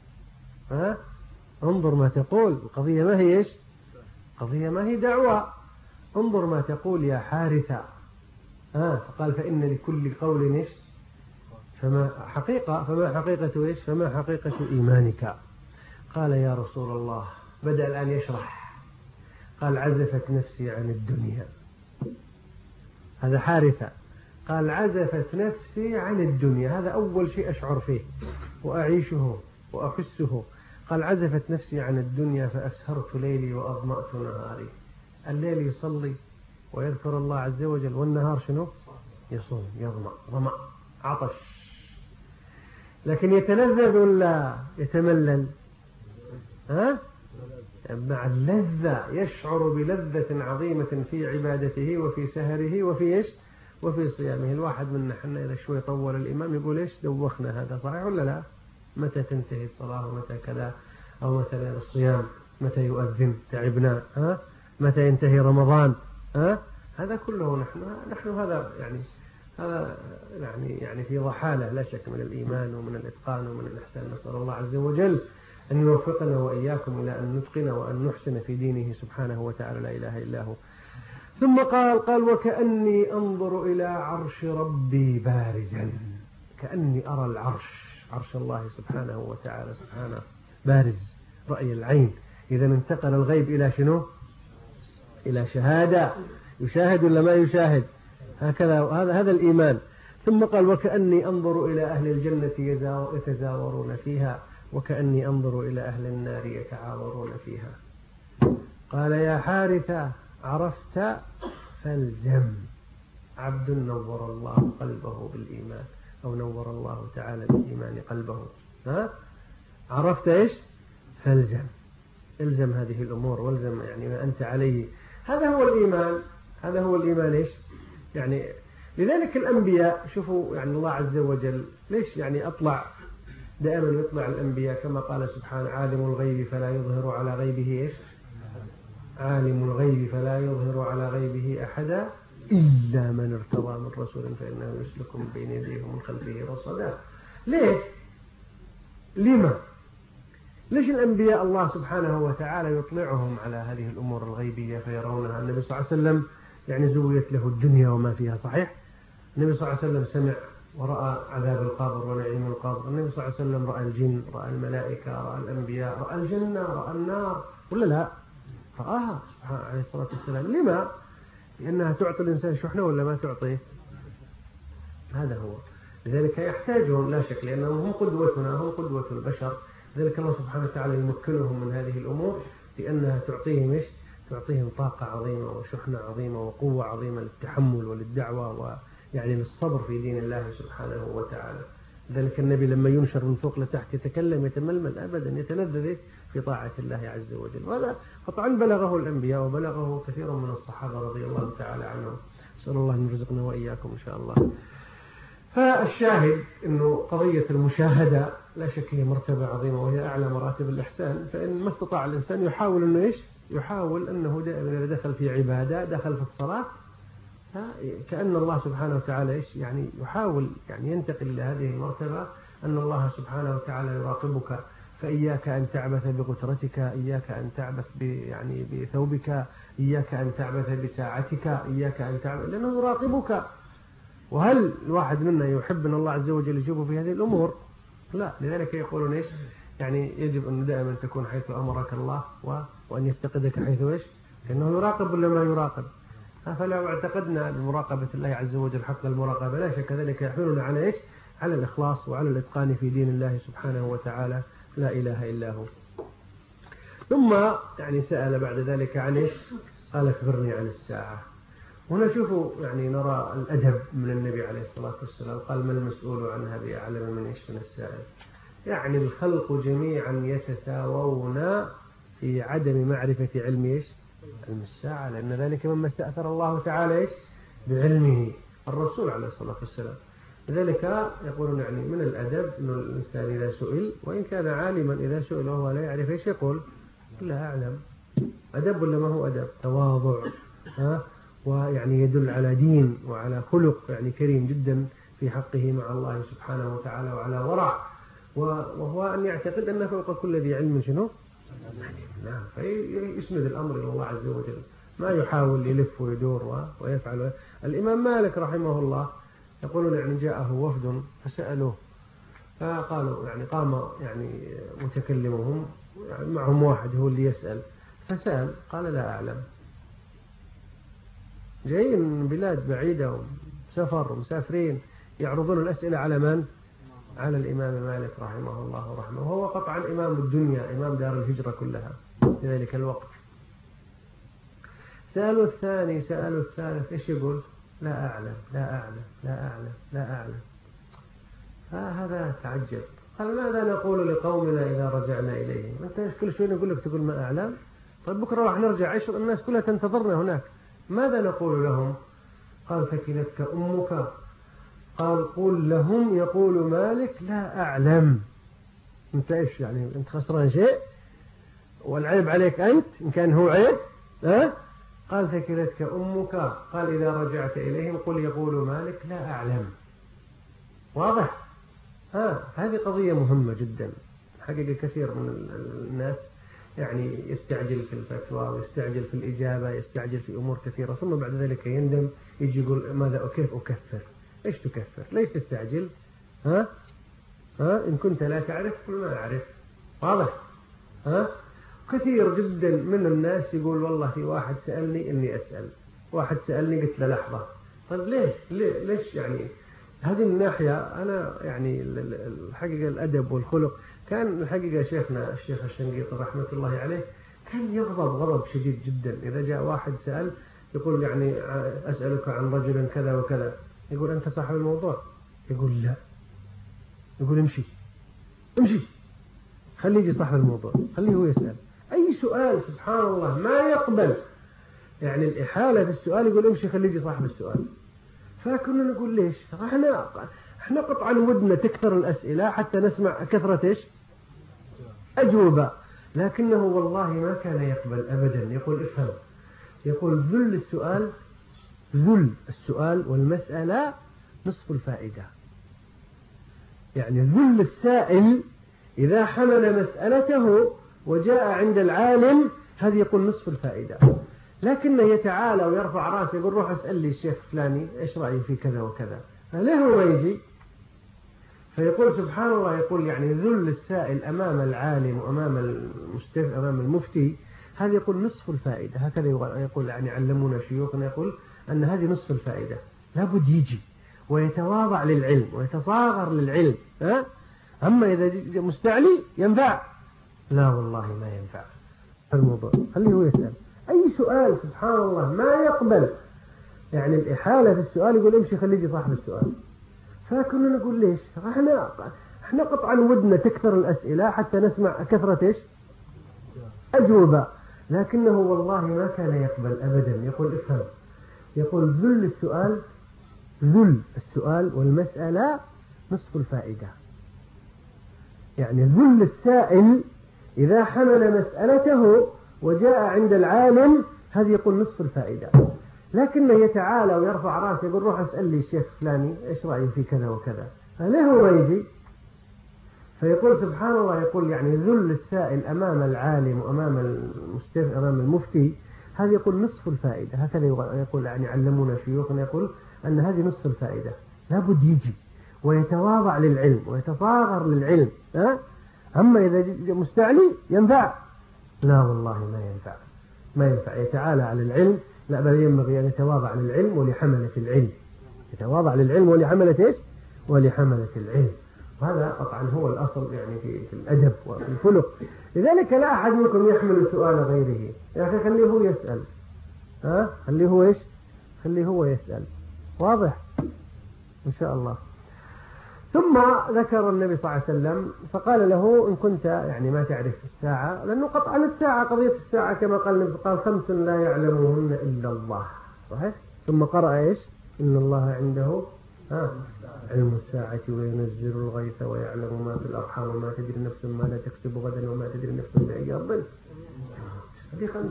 انظر ما تقول. القضية ما هي إيش؟ قضية ما هي دعوة. انظر ما تقول يا حارثة. فقال فإن لكل قول إيش؟ فما حقيقة إيش؟ فما حقيقة إيمانك؟ قال يا رسول الله، بدأ الآن يشرح، قال عزفت نفسي عن الدنيا. هذا حارثة قال عزفت نفسي عن الدنيا، هذا أول شيء أشعر فيه وأعيشه وأحسه. قال عزفت نفسي عن الدنيا فأسهرت ليلي وأظمأت نهاري. الليل يصلي ويذكر الله عز وجل، والنهار شنو؟ يصوم يظمأ، ظمأ عطش. لكن يتلذذ ولا يتملل؟ مع اللذة، يشعر بلذة عظيمة في عبادته وفي سهره وفي إيش؟ وفي صيامه. الواحد منا حنا إذا شوي طول الإمام يقول إيش؟ دوخنا، هذا صحيح ولا لا؟ متى تنتهي الصلاة ومتى كذا، أو مثلا الصيام متى يؤذن تعبنا، متى ينتهي رمضان، هذا كله نحن هذا يعني في ضحالة لا شك من الإيمان ومن الإتقان ومن الإحسان. نسأل الله عز وجل أن يوفقنا وإياكم إلى أن نتقن وأن نحسن في دينه سبحانه وتعالى، لا إله إلا هو. ثم قال وكأني أنظر إلى عرش ربي بارزا، كأني أرى العرش، عرش الله سبحانه وتعالى سبحانه بارز رأي العين. إذا انتقل الغيب إلى شنو؟ إلى شهادة، يشاهد ولا ما يشاهد؟ هكذا، هذا الإيمان. ثم قال وكأني أنظر إلى أهل الجنة يتزاورون فيها، وكأني أنظر إلى أهل النار يتعاورون فيها. قال يا حارثة عرفت فالزم. عبد نور الله قلبه بالإيمان، أو نور الله تعالى بالإيمان قلبه. عرفت إيش؟ فالزم، الزم هذه الأمور، والزم يعني ما أنت عليه. هذا هو الإيمان، هذا هو الإيمان. إيش يعني؟ لذلك الأنبياء شوفوا يعني الله عز وجل ليش يعني أطلع دائما يطلع الأنبياء كما قال سبحانه عالم الغيب فلا يظهر على غيبه إيش؟ عالم الغيب فلا يظهر على غيبه أحدا إلا من ارتضى من رسول فإنه يسلك من بين يديه ومن خلفه رصدا. ليش؟ لما؟ ليش الأنبياء الله سبحانه وتعالى يطلعهم على هذه الأمور الغيبية فيرونها؟ النبي صلى الله عليه وسلم يعني زويت له الدنيا وما فيها، صحيح؟ النبي صلى الله عليه وسلم سمع ورأى عذاب القبر ونعيم القبر. النبي صلى الله عليه وسلم رأى الجن، رأى الملائكة، رأى الأنبياء، رأى الجنة، رأى النار، ولا لا؟ رآها سبحانه عليه الصلاة والسلام. لما؟ لأنها تعطي الإنسان شحنة ولا ما تعطيه؟ هذا هو. لذلك يحتاجهم لا شك، لأنهم هم قدوتنا، هم قدوة البشر. لذلك الله سبحانه وتعالى يمكنهم من هذه الأمور لأنها تعطيهم إيش؟ تعطيهم طاقة عظيمة وشحنة عظيمة وقوة عظيمة للتحمل وللدعوة ويعني للصبر في دين الله سبحانه وتعالى. لذلك النبي لما ينشر من فوق لتحت يتكلم يتململ أبدا، يتلذذ في طاعة الله عز وجل. وهذا قطعا بلغه الأنبياء وبلغه كثير من الصحابة رضي الله تعالى عنهم. أسأل الله أن يرزقنا وإياكم إن شاء الله. فالشاهد أنه قضية المشاهدة لا شك هي مرتبة عظيمة وهي أعلى مراتب الإحسان. فإن ما استطاع الإنسان يحاول أنه إيش؟ يحاول أنه دائما دخل في عبادة، دخل في الصلاة، كأن الله سبحانه وتعالى إيش؟ يعني يحاول يعني ينتقل إلى هذه المرتبة أن الله سبحانه وتعالى يراقبك، فإياك أن تعبث بغترتك، إياك أن تعبث يعني بثوبك، إياك أن تعبث بساعتك، إياك أن تعبث، لأنه يراقبك. وهل الواحد منا يحب أن الله عز وجل يشوفه في هذه الأمور؟ لا. لذلك يقولون إيش؟ يعني يجب أن دائما تكون حيث أمرك الله وأن يفتقدك حيث إيش؟ لأنه يراقب ولا ما يراقب. فلو اعتقدنا بمراقبة الله عز وجل حق المراقبة لا شك ذلك يحملنا على إيش؟ على الإخلاص وعلى الإتقان في دين الله سبحانه وتعالى لا إله إلا هو. ثم يعني سأل بعد ذلك عن إيش؟ قال أخبرني عن الساعة. هنا شوفوا يعني نرى الأدب من النبي عليه الصلاة والسلام. قال ما المسؤول عنها بأعلم من إيش من السائل. يعني الخلق جميعا يتساوون في عدم معرفة علم إيش؟ علم الساعة، لأن ذلك مما استأثر الله تعالى إيش؟ بعلمه الرسول عليه الصلاة والسلام. لذلك يقولون يعني من الأدب أن الإنسان إذا سئل وإن كان عالما إذا سئل وهو لا يعرف إيش يقول؟ لا أعلم. أدب ولا ما هو أدب؟ تواضع، ويعني يدل على دين وعلى خلق يعني كريم جدا في حقه مع الله سبحانه وتعالى وعلى ورع، وهو أن يعتقد أن فوق كل ذي علم شنو؟ نعم. فيسند الأمر إلى الله عز وجل، ما يحاول يلف ويدور ويفعل. الإمام مالك رحمه الله يقولون يعني جاءه وفد فسألوه، فقالوا يعني قام يعني متكلمهم يعني معهم واحد هو اللي يسأل، فسأل قال لا أعلم. جايين من بلاد بعيدة وسفر ومسافرين يعرضون الأسئلة على من؟ على الإمام مالك رحمه الله رحمه، وهو قطعا إمام الدنيا، إمام دار الهجرة كلها في ذلك الوقت. سألوا الثاني، سألوا الثالث، إيش يقول؟ لا أعلم لا أعلم لا أعلم لا أعلم. فهذا تعجب. قال ماذا نقول لقومنا إذا رجعنا إليهم؟ أنت كل شوي نقول لك تقول ما أعلم. طيب بكرة راح نرجع، إيش الناس كلها تنتظرنا هناك، ماذا نقول لهم؟ قال ثكلتك أمك. قال قل لهم يقول مالك لا أعلم. أنت إيش يعني؟ أنت خسران شيء والعيب عليك أنت إن كان هو عيب؟ قال ثكلتك أمك. قال إذا رجعت إليهم قل يقول مالك لا أعلم. واضح؟ هذه قضية مهمة جدا. حقيقة كثير من الناس يعني يستعجل في الفتوى ويستعجل في الإجابة، يستعجل في أمور كثيرة، ثم بعد ذلك يندم، يجي يقول ماذا كيف أكفر؟ إيش تكفر؟ ليش تستعجل؟ إن كنت لا تعرف قل ما أعرف. واضح؟ كثير جدا من الناس يقول والله في واحد سألني إني أسأل، واحد سألني قلت له لحظة. طيب ليش يعني؟ هذه الناحية أنا يعني الحقيقة الأدب والخلق كان الحقيقة شيخنا الشيخ الشنقيطي رحمة الله عليه كان يغضب غضب شديد جدا إذا جاء واحد سأل يقول يعني أسألك عن رجل كذا وكذا، يقول أنت صاحب الموضوع؟ يقول لا، يقول امشي خليه يجي صاحب الموضوع، خليه هو يسأل أي سؤال. سبحان الله ما يقبل يعني الإحالة في السؤال، يقول امشي خليه يجي صاحب السؤال. فكنا نقول ليش؟ احنا قطعا ودنا تكثر الأسئلة حتى نسمع كثرة إيش أجوبة، لكنه والله ما كان يقبل أبدا. يقول افهم، يقول ذل السؤال والمسألة نصف الفائدة. يعني ذل السائل إذا حمل مسألته وجاء عند العالم هذا يقول نصف الفائدة. لكنه يتعالى ويرفع راسه يقول روح اسأل لي الشيخ فلاني ايش رأيه في كذا وكذا، فليه هو يجي؟ فيقول سبحان الله، يقول يعني ذل السائل أمام العالم وأمام أمام المفتي هذا يقول نصف الفائدة. هكذا يقول يعني علمونا شيوخنا، يقول أن هذه نصف الفائدة. لابد يجي ويتواضع للعلم ويتصاغر للعلم. أما إذا مستعلي ينفع؟ لا والله ما ينفع. الموضوع خليه هو يسأل أي سؤال سبحان الله ما يقبل يعني الإحالة في السؤال، يقول امشي خليه يجي صاحب السؤال. فكنا نقول ليش؟ احنا قطعا ودنا تكثر الأسئلة حتى نسمع كثرة ايش أجوبة، لكنه والله ما كان يقبل أبدا. يقول افهم، يقول ذل السؤال والمسألة نصف الفائدة. يعني ذل السائل إذا حمل مسألته وجاء عند العالم هذا يقول نصف الفائدة. لكنه يتعالى ويرفع راسه يقول روح اسأل لي الشيخ فلاني ايش رأيه في كذا وكذا، فليه هو يجي؟ فيقول سبحان الله، يقول يعني ذل السائل أمام العالم وأمام أمام المفتي هذا يقول نصف الفائدة. هكذا يقول يعني علمونا شيوخنا، يقول أن هذه نصف الفائدة. لابد يجي ويتواضع للعلم ويتصاغر للعلم. أما إذا مستعلي ينفع؟ لا والله ما ينفع يتعالى على العلم، لا بل ينبغي أن يتواضع للعلم ولحملة العلم. يتواضع للعلم ولحملة إيش؟ ولحملة العلم. وهذا طبعا هو الأصل يعني في الأدب وفي الخلق. لذلك لا أحد منكم يحمل سؤال غيره. يا أخي خليه هو يسأل. خليه هو إيش؟ خليه هو يسأل. واضح إن شاء الله. ثم ذكر النبي صلى الله عليه وسلم فقال له إن كنت يعني ما تعرف الساعة، لأنه قطعا الساعة قضية الساعة كما قال النبي قال 5 لا يعلمهن إلا الله. صحيح؟ ثم قرأ إيش؟ إن الله عنده علم الساعة وينزل الغيث ويعلم ما في الأرحام وما تدري نفس ما لا تكسب غدا وما تدري نفس بأي أرض. هذه 5.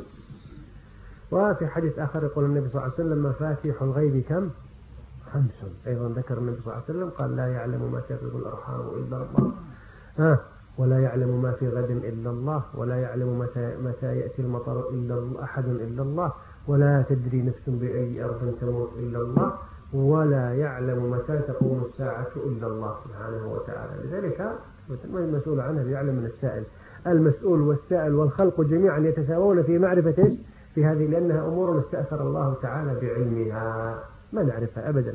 وفي حديث آخر يقول النبي صلى الله عليه وسلم مفاتيح الغيب كم؟ 5. أيضا ذكر النبي صلى الله عليه وسلم قال لا يعلم ما تغيب الأرحام إلا الله، ولا يعلم ما في غد إلا الله، ولا يعلم متى يأتي المطر إلا أحد إلا الله، ولا تدري نفس بأي أرض تموت إلا الله، ولا يعلم متى تقوم الساعة إلا الله سبحانه وتعالى. لذلك المسؤول عنها يعلم من السائل. المسؤول والسائل والخلق جميعا يتساوون في معرفة إيش؟ في هذه، لأنها أمور استأثر الله تعالى بعلمها ما نعرفها أبدا.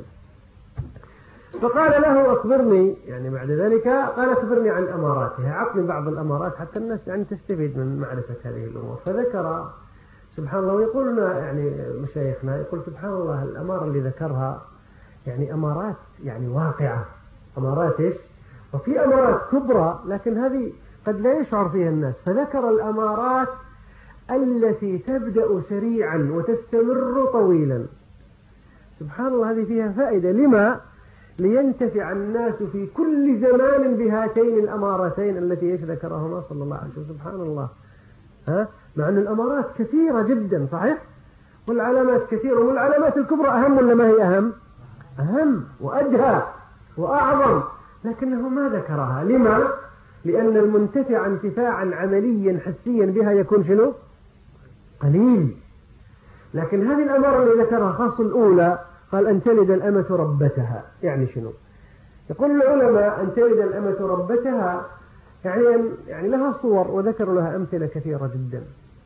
فقال له أخبرني، يعني بعد ذلك قال أخبرني عن أماراتها، عطني بعض الأمارات حتى الناس يعني تستفيد من معرفة هذه الأمور. فذكر سبحان الله، ويقولنا يعني مشايخنا يقول سبحان الله الأمارة اللي ذكرها يعني أمارات يعني واقعة، أمارات إيش؟ وفي أمارات كبرى لكن هذه قد لا يشعر فيها الناس. فذكر الأمارات التي تبدأ سريعا وتستمر طويلا. سبحان الله هذه فيها فائدة. لما؟ لينتفع الناس في كل زمان بهاتين الأمارتين التي ذكرهما صلى الله عليه وسلم. سبحان الله. مع أن الأمارات كثيرة جدا صحيح، والعلامات كثيرة، والعلامات الكبرى أهم ولا ما هي أهم؟ أهم وأدهى وأعظم، لكنه ما ذكرها. لما؟ لأن المنتفع انتفاعا عمليا حسيا بها يكون شنو؟ قليل. لكن هذه الأمارة اللي ذكرها خاص الأولى قال أن تلد الأمة ربتها. يعني شنو؟ يقول العلماء أن تلد الأمة ربتها يعني لها صور، وذكروا لها أمثلة كثيرة جدا.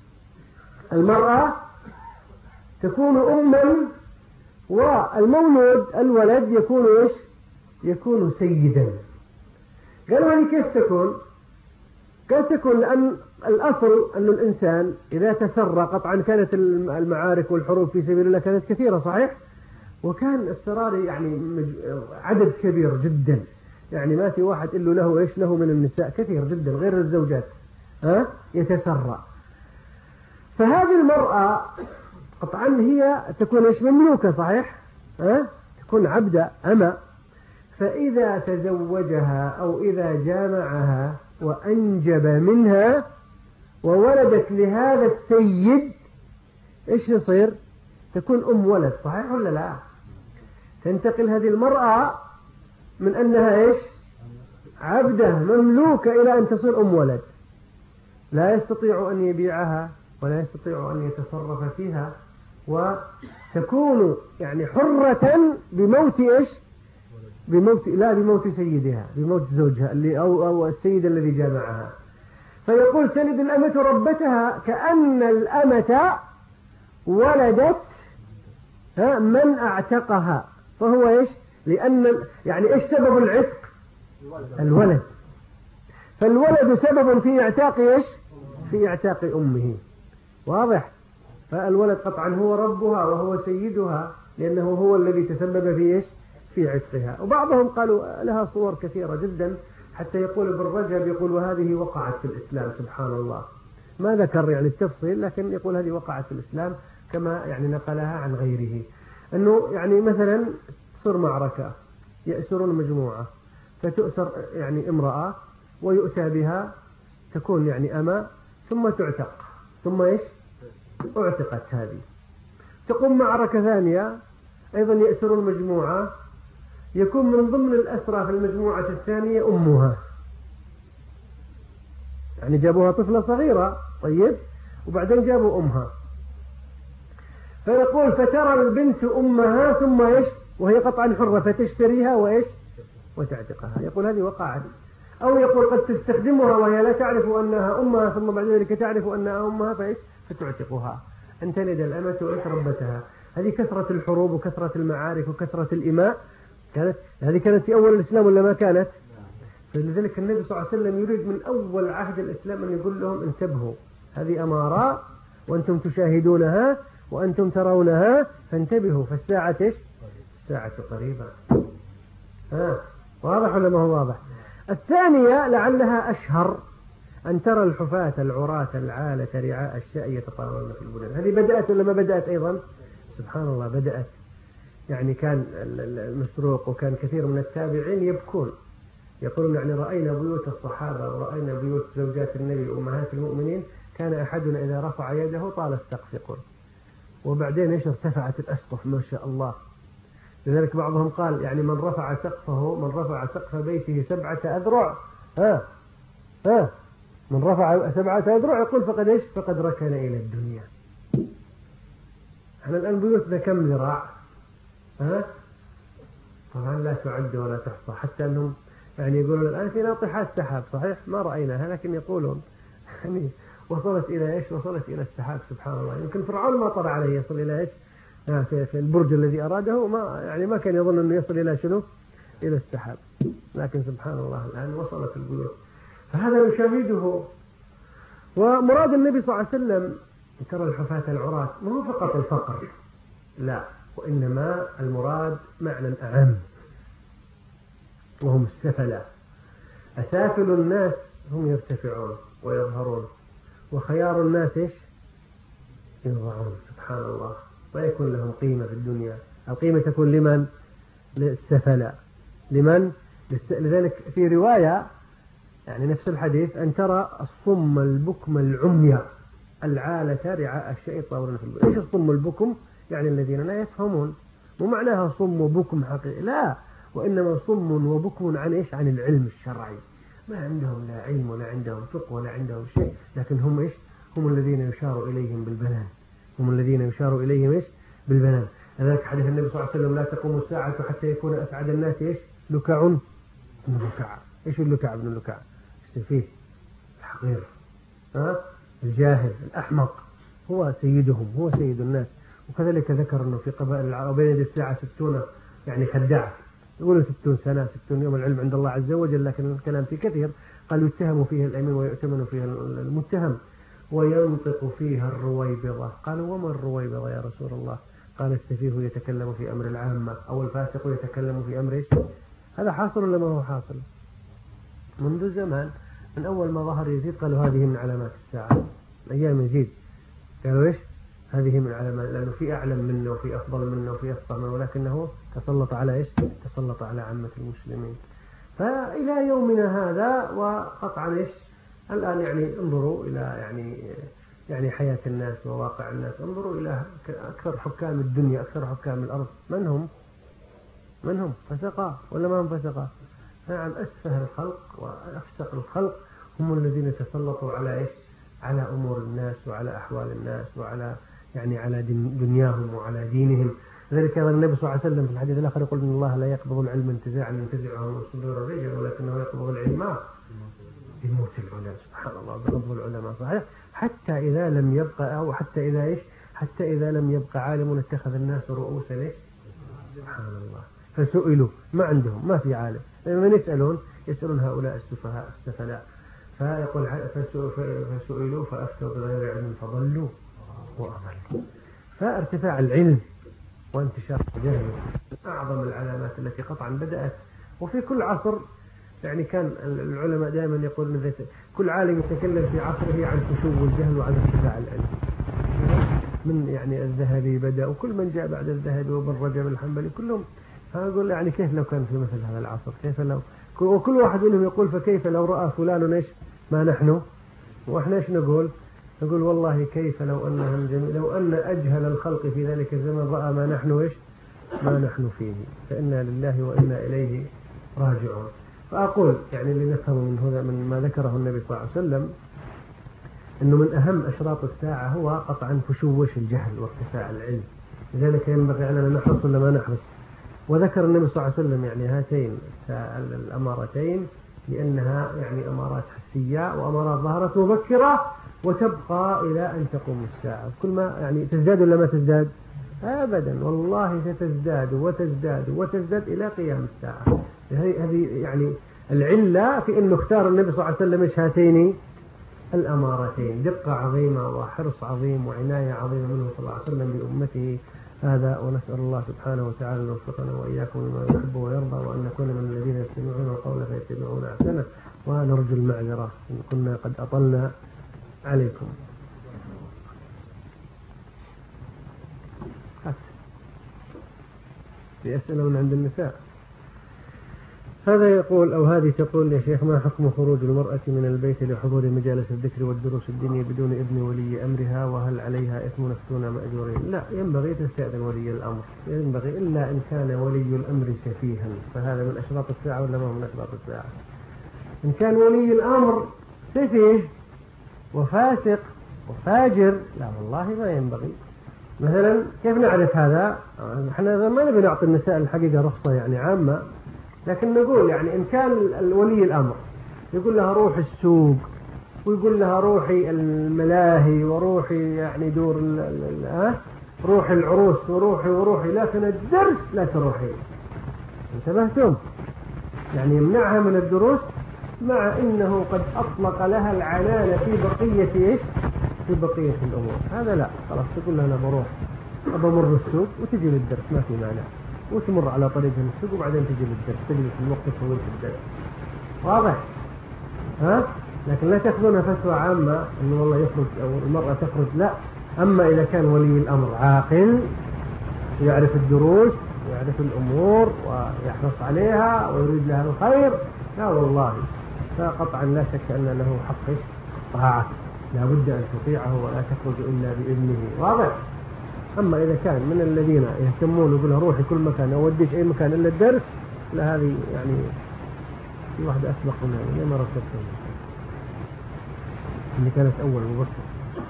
المرأة تكون أما، والمولود الولد يكون إيش؟ يكون سيدا. قالوا هذه كيف تكون؟ قال تكون لأن الأصل أن الإنسان إذا تسرى قطعا كانت المعارك والحروب في سبيل الله كانت كثيرة صحيح، وكان السرار يعني عدد كبير جدا، يعني ما في واحد إلا له إيش له من النساء كثير جدا غير الزوجات يتسرى. فهذه المرأة قطعا هي تكون إيش مملوكة صحيح، تكون عبدة أما. فإذا تزوجها أو إذا جامعها وأنجب منها وولدت لهذا السيد إيش يصير؟ تكون أم ولد، صحيح ولا لا؟ تنتقل هذه المرأة من أنها إيش؟ عبدة مملوكة إلى أن تصير أم ولد، لا يستطيع أن يبيعها ولا يستطيع أن يتصرف فيها، وتكون يعني حرة بموت إيش؟ بموت سيدها، بموت زوجها اللي أو السيد الذي جامعها. فيقول تلد الأمة ربتها، كأن الأمة ولدت من أعتقها، فهو إيش؟ لأن يعني إيش سبب العتق؟ الولد، فالولد سبب في اعتاق إيش؟ في اعتاق أمه، واضح؟ فالولد قطعا هو ربها وهو سيدها، لأنه هو الذي تسبب في إيش؟ في عتقها. وبعضهم قالوا لها صور كثيرة جدا، حتى يقول ابن رجب يقول وهذه وقعت في الإسلام، سبحان الله، ما ذكر يعني التفصيل، لكن يقول هذه وقعت في الإسلام كما يعني نقلها عن غيره. أنه يعني مثلا تصير معركة، يأسرون مجموعة، فتؤسر يعني امرأة ويؤتى بها، تكون يعني أما، ثم تعتق، ثم إيش؟ اعتقت هذه. تقوم معركة ثانية أيضا يأسرون مجموعة، يكون من ضمن الأسرى في المجموعة الثانية أمها، يعني جابوها طفلة صغيرة، طيب، وبعدين جابوا أمها. فيقول فترى البنت أمها ثم إيش؟ وهي قطعا حرة، فتشتريها وإيش؟ وتعتقها. يقول هذه وقعت. أو يقول قد تستخدمها وهي لا تعرف أنها أمها، ثم بعد ذلك تعرف أنها أمها فإيش؟ فتعتقها، أن تلد الأمة وإيش ربتها. هذه كثرة الحروب وكثرة المعارك وكثرة الإماء هذه كانت في أول الإسلام ولا ما كانت؟ فلذلك النبي صلى الله عليه وسلم يريد من أول عهد الإسلام أن يقول لهم انتبهوا، هذه أمارات وأنتم تشاهدونها وأنتم ترونها، فانتبهوا، فالساعة إيش؟ الساعة قريبة. واضح ولا ما هو واضح؟ الثانية لعلها أشهر، أن ترى الحفاة العراة العالة رعاء الشاء يتطاولون في البلدان. هذه بدأت ولا ما بدأت أيضا؟ سبحان الله، بدأت. يعني كان المسروق وكان كثير من التابعين يبكون، يقولون يعني رأينا بيوت الصحابة ورأينا بيوت زوجات النبي أمهات المؤمنين، كان أحدنا إذا رفع يده طال السقف يقول، وبعدين إيش؟ ارتفعت الأسقف ما شاء الله. لذلك بعضهم قال يعني من رفع سقف بيته 7 أذرع، من رفع 7 أذرع يقول فقد إيش؟ فقد ركن إلى الدنيا. احنا الآن بيوتنا كم ذراع؟ طبعا لا تعد ولا تحصى، حتى أنهم يعني يقولون الآن في ناطحات سحاب، صحيح ما رأيناها لكن يقولون يعني وصلت إلى إيش؟ وصلت إلى السحاب، سبحان الله. يمكن فرعون ما طلع عليه، يصل إلى إيش؟ في البرج الذي أراده، ما كان يظن أنه يصل إلى شنو؟ إلى السحاب، لكن سبحان الله الآن وصلت البيوت. فهذا نشاهده. ومراد النبي صلى الله عليه وسلم ترى الحفاة العراة ما هو فقط الفقر، لا، وإنما المراد معنى أعم، وهم السفلة. أسافل الناس هم يرتفعون ويظهرون، وخيار الناس إيش؟ يضعون، سبحان الله، ما يكون لهم قيمة في الدنيا. القيمة تكون لمن؟ للسفلة. لمن؟ لذلك في رواية يعني نفس الحديث أن ترى الصم البكم العمي العالة رعاء الشيء يتطاولون في البلد. إيش الصم البكم؟ يعني الذين لا يفهمون، ومعناها صم وبكم حقيقي، لا، وإنما صم وبكم عن إيش؟ عن العلم الشرعي، ما عندهم لا علم ولا عندهم فقه ولا عندهم شيء، لكن هم إيش؟ هم الذين يشار إليهم بالبنان، هم الذين يشار إليهم إيش؟ بالبنان. لذلك حديث النبي صلى الله عليه وسلم لا تقوم الساعة حتى يكون أسعد الناس إيش؟ لكع بن لكع. إيش اللكع بن لكع؟ السفيه الحقير، الجاهل الأحمق، هو سيدهم، هو سيد الناس. وكذلك ذكر أنه في قبائل العرب بين يدي الساعة 60 يعني خداع، يقولوا 60 سنة 60 يوم، العلم عند الله عز وجل، لكن الكلام فيه كثير. قال يتهم فيها الأمين ويؤتمن فيها المتهم وينطق فيها الرويبضة. قالوا وما الرويبضة يا رسول الله؟ قال السفيه يتكلم في أمر العامة، أو الفاسق يتكلم في أمر إيش؟ هذا حاصل ولا ما هو حاصل؟ منذ زمان، من أول ما ظهر يزيد قالوا هذه من علامات الساعة، أيام يزيد قالوا إيش؟ هذه من علامات، لأنه في أعلم منه وفي أفضل منه وفي أفضل منه، ولكنه تسلط على إيش؟ تسلط على عامة المسلمين. فإلى يومنا هذا وقطعا إيش الآن يعني انظروا إلى يعني حياة الناس وواقع الناس، انظروا إلى أكثر حكام الدنيا أكثر حكام الأرض من هم فسقا ولا ما هم فسقا؟ نعم، أسفه الخلق وأفسق الخلق هم الذين تسلطوا على إيش؟ على أمور الناس وعلى أحوال الناس وعلى يعني على دنياهم وعلى دينهم. لذلك كان النبي صلى الله عليه وسلم في الحديث الآخر يقول إن الله لا يقبض العلم انتزاعا ينتزعه من صدور الرجال، ولكنه يقبض العلم بموت العلماء. سبحان الله، بقبض العلماء صحيح. حتى إذا لم يبقى أو حتى إذا إيش؟ حتى إذا لم يبقى عالم اتخذ الناس رؤوسا إيش؟ سبحان الله. فسئلوا ما عندهم، ما في عالم، من يسألون هؤلاء السفلاء. فيقول فسئلوا فأفتوا بغير علم فضلوا وأضلوا. فارتفاع العلم وانتشار الجهل أعظم العلامات التي قطعا بدأت، وفي كل عصر يعني كان العلماء دائما يقولون كل عالم يتكلم في عصره عن فشو الجهل وعن ارتفاع العلم. من يعني الذهبي بدأ، وكل من جاء بعد الذهبي وابن رجب الحنبلي كلهم هقول يعني كيف لو كان في مثل هذا العصر، كيف لو، وكل واحد منهم يقول فكيف لو رأى فلان ايش ما نحن، واحنا ايش نقول والله كيف لو أن أجهل الخلق في ذلك الزمن رأى ما نحن ايش ما نحن فيه، فإنا لله وإنا إليه راجعون. فأقول يعني لنفهم من ما ذكره النبي صلى الله عليه وسلم أنه من أهم أشراط الساعة هو قطعا فشوش الجهل وارتفاع العلم. لذلك ينبغي علينا نحرص ولا ما نحرص. وذكر النبي صلى الله عليه وسلم يعني هاتين الأمارتين لأنها يعني أمارات حسية وأمارات ظهرت مبكرة وتبقى إلى أن تقوم الساعة. كل ما يعني تزداد ولا ما تزداد؟ أبدا، والله ستزداد وتزداد وتزداد إلى قيام الساعة. هذه يعني العلة في أنه اختار النبي صلى الله عليه وسلم إيش هاتين الأمارتين، دقة عظيمة وحرص عظيم وعناية عظيمة منه صلى الله عليه وسلم بأمته. هذا ونسأل الله سبحانه وتعالى أن يوفقنا وإياكم لما يحب ويرضى، وأن نكون من الذين يستمعون القول فيتبعون أحسنه، ونرجو المعذرة إن كنا قد أطلنا عليكم. في أسئلة من عند النساء. هذا يقول أو هذه تقول يا شيخ ما حكم خروج المرأة من البيت لحضور مجالس الذكر والدروس الدينية بدون إذن ولي أمرها، وهل عليها إثم نفتون مأجورين؟ لا، ينبغي تستأذن ولي الأمر، ينبغي إلا إن كان ولي الأمر سفيها، فهذا من أشراط الساعة ولا ما هو من أشراط الساعة؟ إن كان ولي الأمر سفيه وفاسق وفاجر لا والله ما ينبغي. مثلا كيف نعرف هذا؟ احنا ما نبي نعطي النساء الحقيقة رخصة يعني عامة، لكن نقول يعني إن كان ولي الأمر يقول لها روح السوق ويقول لها روحي الملاهي وروحي يعني دور روحي العروس وروحي لكن الدرس لا تروحي، انتبهتم؟ يعني يمنعها من الدروس مع إنه قد أطلق لها العنان في بقية إيش؟ في بقية الأمور. هذا لا، خلاص تقول لها أنا بروح أمر السوق وتجي للدرس ما في مانع، وتمر على طريق السوق وبعدين تجي للدرس، تجلس الوقت طويل في الدرس، واضح؟ لكن لا تأخذونها فتوى عامة إنه والله يخرج أو المرأة تخرج، لا. أما إذا كان ولي الأمر عاقل يعرف الدروس ويعرف الأمور ويحرص عليها ويريد لها الخير، لا والله فقطعا لا شك أن له حق طاعة، لا بد أن تطيعه ولا تخرج إلا بإذنه، واضح؟ أما إذا كان من الذين يهتمون يقولها روحي كل مكان أو وديش أي مكان إلا الدرس، لا هذه يعني في واحدة أسبق منها ما رتبتها اللي كانت أول مبكر.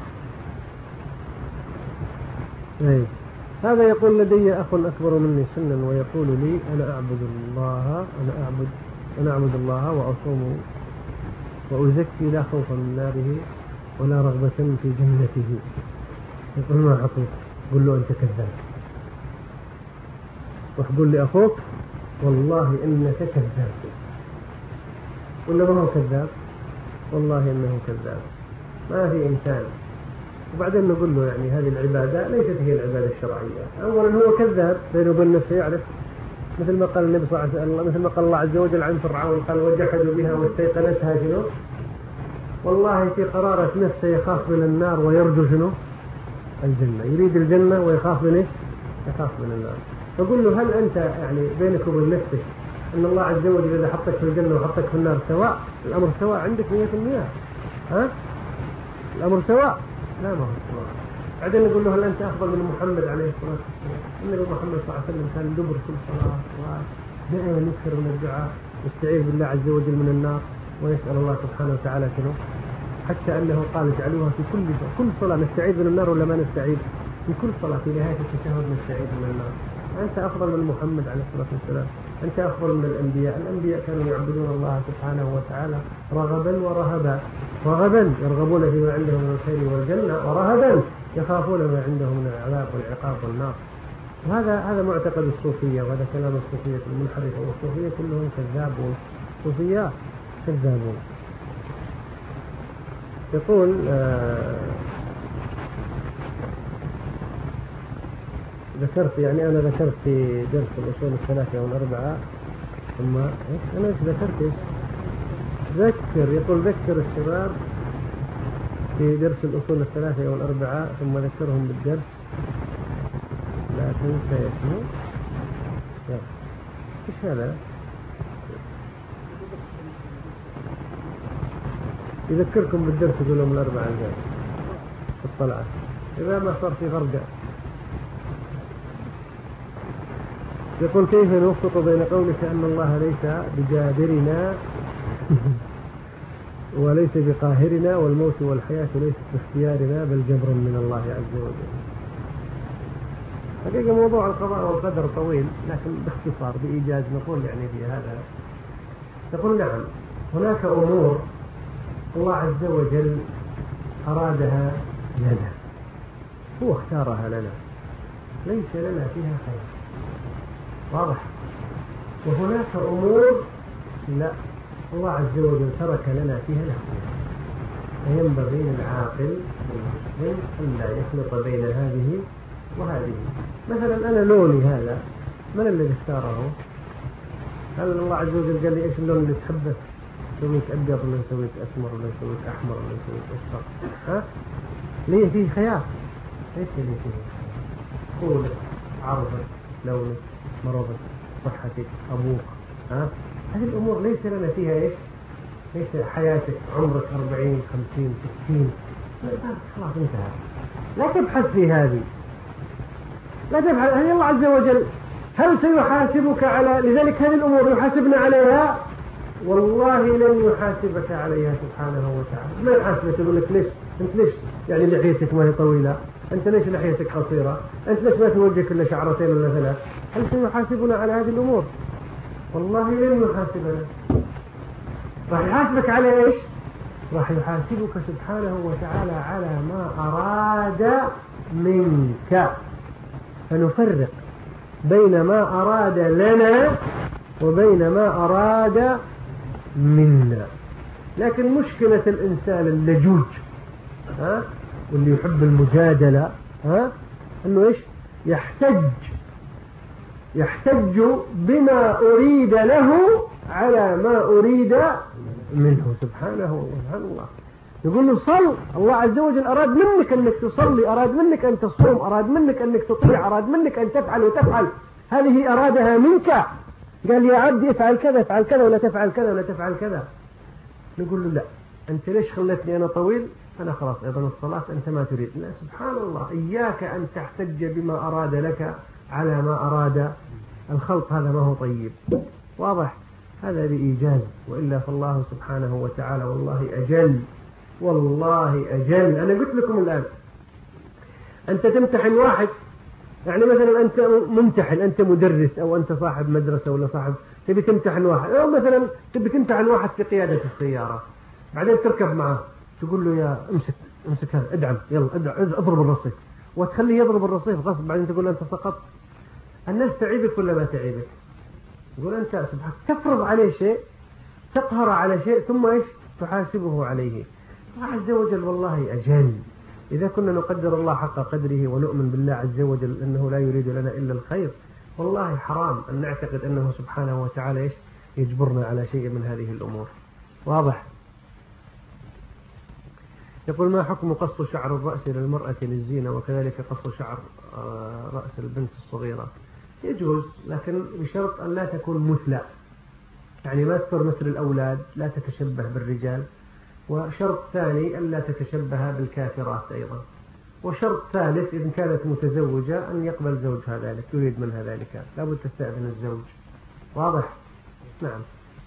هذا يقول لدي أخ أكبر مني سنا ويقول لي أنا أعبد الله وأصوم وأزكي لا خوفا من ناره ولا رغبة في جنته، يقول ما حقوق؟ قل له أنت كذاب، وقل لأخوك والله إنك كذاب، ولا ما هو كذاب؟ والله إنه كذاب، ما في إنسان. وبعدين نقول له يعني هذه العبادة ليست هي العبادة الشرعية. أولا هو كذاب بينه وبين نفسه، يعرف مثل ما قال النبي صلى الله عليه وسلم، مثل ما قال الله عز وجل عن فرعون قال وجحدوا بها واستيقنتها شنو؟ والله في قرارة نفسه يخاف من النار ويرجو شنو؟ الجنة، يريد الجنة ويخاف من إيش؟ يخاف من النار. فقل له هل أنت يعني بينك وبين نفسك أن الله عز وجل إذا حطك في الجنة وحطك في النار سواء؟ الأمر سواء عندك 100%. ها؟ الأمر سواء؟ لا ما هو سواء. بعدين نقول له هل أنت أفضل من محمد عليه الصلاة والسلام؟ النبي محمد صلى الله عليه وسلم كان دبر كل صلاة دائما يكثر من الدعاء، يستعيذ بالله عز وجل من النار ويسأل الله سبحانه وتعالى شنو؟ حتى أنه قال اجعلوها في كل صلاة نستعيذ من النار ولا ما نستعيذ؟ في كل صلاة في نهاية التشهد نستعيذ من النار. أنت أفضل من محمد عليه الصلاة والسلام، أنت أفضل من الأنبياء كانوا يعبدون الله سبحانه وتعالى رغبا ورهبا. رغبا يرغبون فيما عندهم من الخير والجنة، ورهبا يخافون ما عندهم من العذاب والعقاب والنار. هذا معتقد الصوفية، وهذا كلام الصوفية المنحرفة، والصوفية كلهم كذابون، صوفياء كذابون. يقول أنا ذكرت في درس الأصول الثلاثة والأربعة ثم أنا ذكرت يقول ذكر الشباب في درس الأصول الثلاثة والأربعة ثم ذكرهم بالدرس لا تنسى اسمه. إيش هذا؟ يذكركم بالدرس يقول لهم الأربعة الجاي في الطلعة إذا ما صار في فرقة. يقول كيف نوفق بين قولك أن الله ليس بجابرنا وليس بقاهرنا والموت والحياة ليست باختيارنا بل جبر من الله عز وجل. حقيقة موضوع القضاء والقدر طويل، لكن باختصار بإيجاز نقول يعني في هذا، نقول نعم هناك أمور الله عز وجل أرادها لنا، هو اختارها لنا، ليس لنا فيها خير، واضح. وهناك أمور لا، الله عز وجل ترك لنا فيها الاختيار، فينبغي للعاقل المسلم أن لا يخلط بين هذه وهذه. مثلا أنا لوني هذا من الذي اختاره؟ هل الله عز وجل قال لي إيش اللون اللي تحبه؟ سويت أبيض ولا سويت أسمر ولا سويت أحمر ولا سويت أصفر؟ ها؟ ليه فيه خيار؟ ليس ليه فيه خيار؟ طولك، عرضك، لونك، مرضك، صحتك، أبوك، ها؟ هذه الأمور ليس لنا فيها إيش؟ ليس حياتك عمرك 40 50 60 خلاص انتهى. لا تبحث في هذه، لا تبحث. هذه الله عز وجل هل سيحاسبك على لذلك هذه الأمور يحاسبنا عليها؟ والله لن يحاسبك عليها سبحانه وتعالى. ما يحاسبك يقول لك ليش أنت ليش يعني لحيتك ما هي طويلة، أنت ليش لحيتك قصيرة، أنت ليش ما توجهك إلا شعرتين ولا ثلاث. هل سيحاسبنا على هذه الأمور؟ والله لن يحاسبنا. راح يحاسبك على إيش؟ راح يحاسبك سبحانه وتعالى على ما أراد منك. فنفرق بين ما أراد لنا وبين ما أراد منا. لكن مشكلة الإنسان اللجوج واللي يحب المجادلة أنه إيش؟ يحتج بما أريد له على ما أريد منه سبحانه الله. يقول له صل، الله عز وجل أراد منك أنك تصلي، أراد منك أن تصوم، أراد منك أنك تطيع، أراد منك أن تفعل وتفعل، هذه أرادها منك. قال يا عبدي افعل كذا افعل كذا ولا تفعل كذا ولا تفعل كذا. نقول له لا، أنت ليش خلتني أنا طويل؟ أنا خلاص أيضا الصلاة أنت ما تريد. لا سبحان الله، إياك أن تحتج بما أراد لك على ما أراد الخلق، هذا ما هو طيب. واضح؟ هذا بإيجاز، وإلا فالله سبحانه وتعالى والله أجل، والله أجل. أنا قلت لكم الآن أنت تمتحن واحد، يعني مثلا أنت ممتحن، أنت مدرس أو أنت صاحب مدرسة ولا صاحب، تبي تمتحن واحد، أو مثلا تبي تمتحن واحد في قيادة السيارة، بعدين تركب معه تقول له يا امسك هذا، ادعم، يلا اضرب الرصيف، وتخليه يضرب الرصيف غصب، بعدين تقول أنت سقطت. الناس تعيبك ولا ما تعيبك؟ يقول أنت سبحانك تفرض عليه شيء، تقهر على شيء، ثم إيش تحاسبه عليه. الله عز وجل والله أجل. إذا كنا نقدر الله حق قدره ونؤمن بالله عز وجل أنه لا يريد لنا إلا الخير، والله حرام أن نعتقد أنه سبحانه وتعالى إيش يجبرنا على شيء من هذه الأمور. واضح؟ يقول ما حكم قص شعر الرأس للمرأة للزينة وكذلك قص شعر رأس البنت الصغيرة؟ يجوز، لكن بشرط أن لا تكون مثلى، يعني ما تصير مثل الأولاد، لا تتشبه بالرجال. وشرط ثاني أن لا تتشبه بالكافرات أيضا. وشرط ثالث إذا كانت متزوجة أن يقبل زوجها ذلك، يريد منها ذلك، لابد تستأذن الزوج. واضح؟ نعم.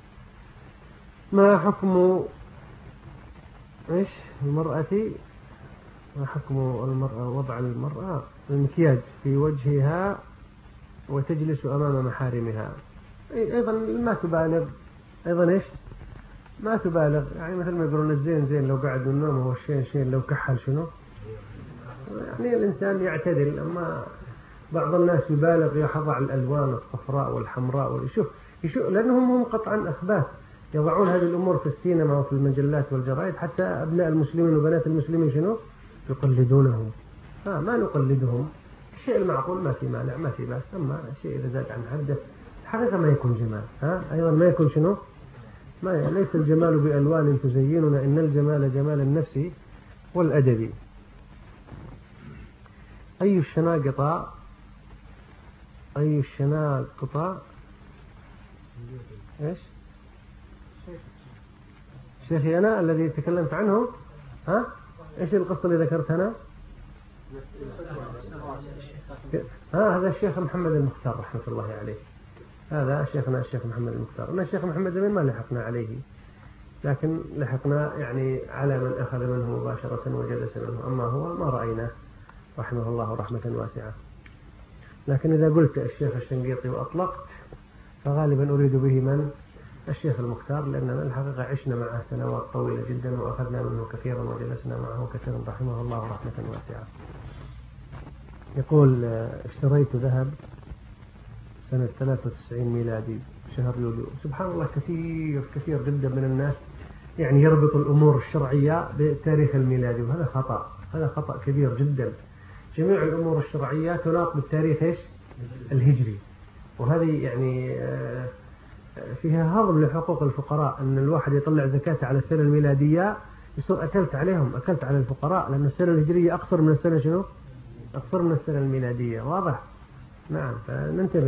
ما حكم إيش المرأة، ما حكم المرأة وضع المرأة المكياج في وجهها وتجلس أمام محارمها؟ أيضا ما تبالغ، أيضا إيش ما تبالغ، يعني مثل ما يقولون الزين زين لو قعد من النوم، هو الشين شين لو كحل شنو، يعني الإنسان يعتدل. أما بعض الناس يبالغ، يضع الألوان الصفراء والحمراء ويشوف لأنهم هم قطعا أخباث يضعون هذه الأمور في السينما وفي المجلات والجرائد، حتى أبناء المسلمين وبنات المسلمين شنو يقلدونهم. ما نقلدهم، الشيء المعقول ما في مانع، ما في بأس. أما الشيء إذا زاد عن حده الحقيقة ما يكون جمال. أيضا ما يكون شنو، ما ليس الجمال بألوان تزيننا، إن الجمال جمال النفس والأدب. أي الشناقطة إيش شيخي أنا الذي تكلمت عنه؟ إيش القصة اللي ذكرتها أنا؟ هذا الشيخ محمد المختار رحمة الله عليه، هذا شيخنا الشيخ محمد المختار. أنا الشيخ محمد ما لحقنا عليه، لكن لحقنا يعني على من أخذ منه مباشرة وجلس منه، أما هو ما رأيناه رحمه الله رحمة واسعة. لكن إذا قلت الشيخ الشنقيطي وأطلقت فغالبا أريد به من الشيخ المختار، لأننا الحقيقة عشنا معه سنوات طويلة جدا وأخذنا منه كثيرا وجلسنا معه كثيرا رحمه الله رحمة واسعة. يقول اشتريت ذهب سنة 93 ميلادي شهر يوليو. سبحان الله، كثير جدا من الناس يعني يربط الأمور الشرعية بالتاريخ الميلادي، وهذا خطأ، هذا خطأ كبير جدا. جميع الأمور الشرعية تناط بالتاريخ إيش الهجري، وهذه يعني فيها هضم لحقوق الفقراء. أن الواحد يطلع زكاة على السنة الميلادية يصير أكلت على الفقراء، لأن السنة الهجرية أقصر من السنة شنو؟ أقصر من السنة الميلادية. واضح؟ نعم، فننتبه.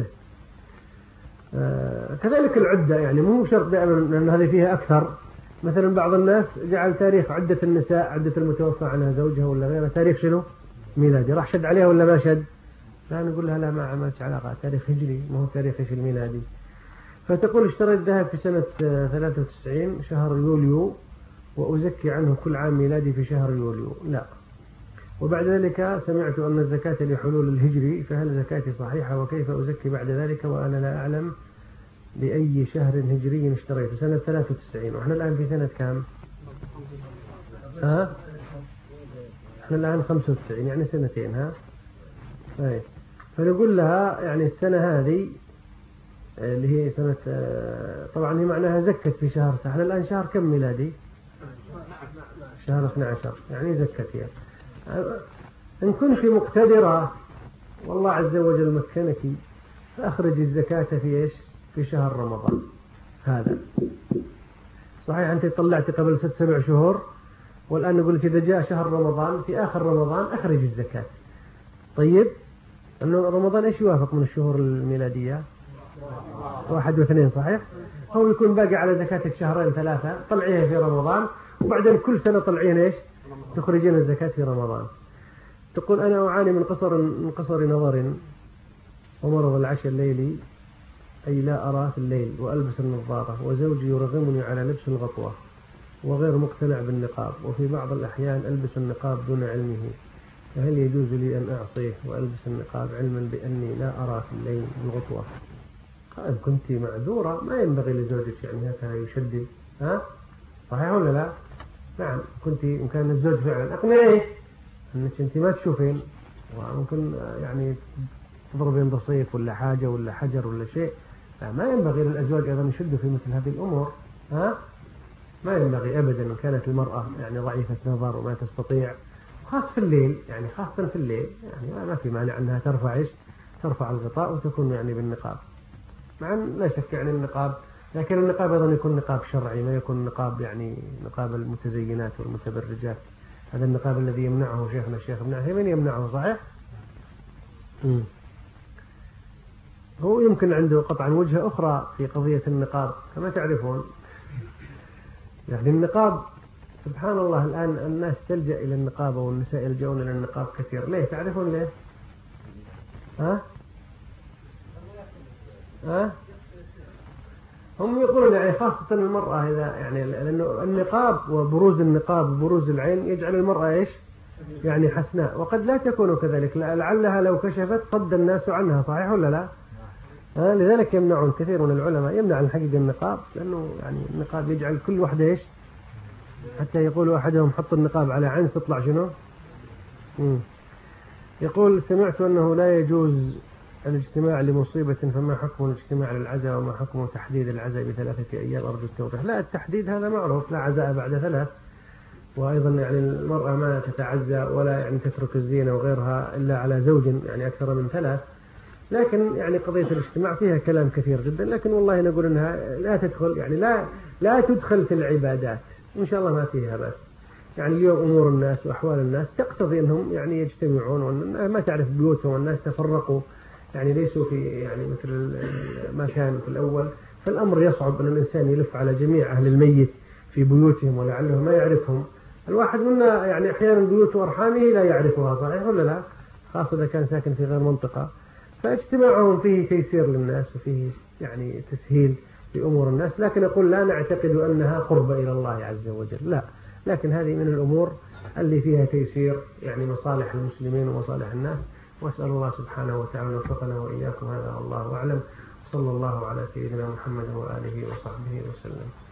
كذلك العدة، يعني مو شرط دائما لأن هذه فيها أكثر. مثلا بعض الناس جعل تاريخ عدة النساء، عدة المتوفى عنها زوجها ولا غيرها، تاريخ شنو؟ ميلادي. راح شد عليها ولا ما شد؟ لا، نقول لها لا، ما عملتش علاقة، تاريخ هجري ما هو تاريخ الميلادي. فتقول اشتريت ذهب في سنة 93 شهر يوليو وأزكي عنه كل عام ميلادي في شهر يوليو. لا. وبعد ذلك سمعت أن الزكاة لحلول الهجري، فهل زكاتي صحيحة وكيف أزكي بعد ذلك وأنا لا أعلم بأي شهر هجري اشتريت؟ سنة 93 وإحنا الآن في سنة كام؟ إحنا الآن 95، يعني سنتين. فنقول لها يعني السنة هذه اللي هي سنة طبعا هي معناها زكت في شهر. إحنا الآن شهر كم ميلادي؟ شهر 12، يعني زكت هي. إن كنت مقتدرة والله عز وجل مكنك فأخرج الزكاة في إيش؟ في شهر رمضان. هذا صحيح، أنت طلعت قبل 6-7 شهور، والآن نقول إذا جاء شهر رمضان في آخر رمضان أخرج الزكاة. طيب، أنه رمضان إيش يوافق من الشهور الميلادية؟ 1 و2، صحيح؟ هو يكون باقي على زكاتك 2-3 طلعيها في رمضان، وبعدين كل سنة طلعين إيش؟ تخرجين الزكاة في رمضان. تقول أنا أعاني من قصر نظر ومرض العشاء الليلي، أي لا أرى في الليل، وألبس النظارة، وزوجي يرغمني على لبس الغطوة وغير مقتنع بالنقاب، وفي بعض الأحيان ألبس النقاب دون علمه، فهل يجوز لي أن أعصيه وألبس النقاب علما بأني لا أرى في الليل بالغطوة؟ قال كنت معذورة، ما ينبغي لزوجك يعني هكذا يشدد. صحيح ولا لا؟ نعم، كنت إن كان الزوج فعلا أقنعيه أنك أنت ما تشوفين، وممكن يعني تضربين بصيف ولا حاجة ولا حجر ولا شيء. ما ينبغي للأزواج أيضا يشدوا في مثل هذه الأمور. ما ينبغي أبدا إن كانت المرأة يعني ضعيفة نظر وما تستطيع، خاصة في الليل، يعني خاصة في الليل، يعني ما في مانع أنها ترفع الغطاء وتكون يعني بالنقاب. مع لا شك يعني النقاب، لكن النقاب أيضا يكون نقاب شرعي، ما يكون نقاب يعني نقاب المتزينات والمتبرجات. هذا النقاب الذي يمنعه شيخنا الشيخ ابن عثيمين يمنعه صحيح؟ هو يمكن عنده قطعا وجهة أخرى في قضية النقاب كما تعرفون. يعني النقاب سبحان الله الآن الناس تلجأ إلى النقاب والنساء يلجؤون إلى النقاب كثير. ليه تعرفون ليه؟ هم يقولون يعني خاصة المرأة إذا يعني لأنه النقاب وبروز النقاب وبروز العين يجعل المرأة إيش؟ يعني حسناء، وقد لا تكون كذلك، لعلها لو كشفت صد الناس عنها، صحيح ولا لا؟ لذلك يمنعون كثير من العلماء يمنع الحقيقة النقاب، لأنه يعني النقاب يجعل كل واحدة إيش؟ حتى يقولوا أحدهم حط النقاب على عنس تطلع شنو؟ يقول سمعت أنه لا يجوز الاجتماع لمصيبة، فما حكم الاجتماع للعزاء وما حكم تحديد العزاء ب3 أيام؟ أرجو التوضيح. لا، التحديد هذا معروف، لا عزاء بعد 3، وأيضا يعني المرأة ما تتعزى ولا يعني تترك الزينة وغيرها إلا على زوج يعني أكثر من 3. لكن يعني قضية الاجتماع فيها كلام كثير جدا، لكن والله نقول أنها لا تدخل يعني لا تدخل في العبادات، إن شاء الله ما فيها بس. يعني اليوم أمور الناس وأحوال الناس تقتضي أنهم يعني يجتمعون، وما تعرف بيوتهم والناس تفرقوا يعني ليسوا في يعني مثل ما كان في الأول، فالأمر يصعب أن الإنسان يلف على جميع أهل الميت في بيوتهم ولعله ما يعرفهم. الواحد منا يعني أحيانا بيوت أرحامه لا يعرفها، صحيح ولا لا؟ خاصة إذا كان ساكن في غير منطقة، فاجتماعهم فيه تيسير للناس وفيه يعني تسهيل لأمور الناس. لكن أقول لا نعتقد أنها قرب إلى الله عز وجل، لا، لكن هذه من الأمور اللي فيها تيسير يعني مصالح المسلمين ومصالح الناس. وأسأل الله سبحانه وتعالى وفقنا وإياكم، هذا والله أعلم. صلى الله على سيدنا محمد وآله وصحبه وسلم.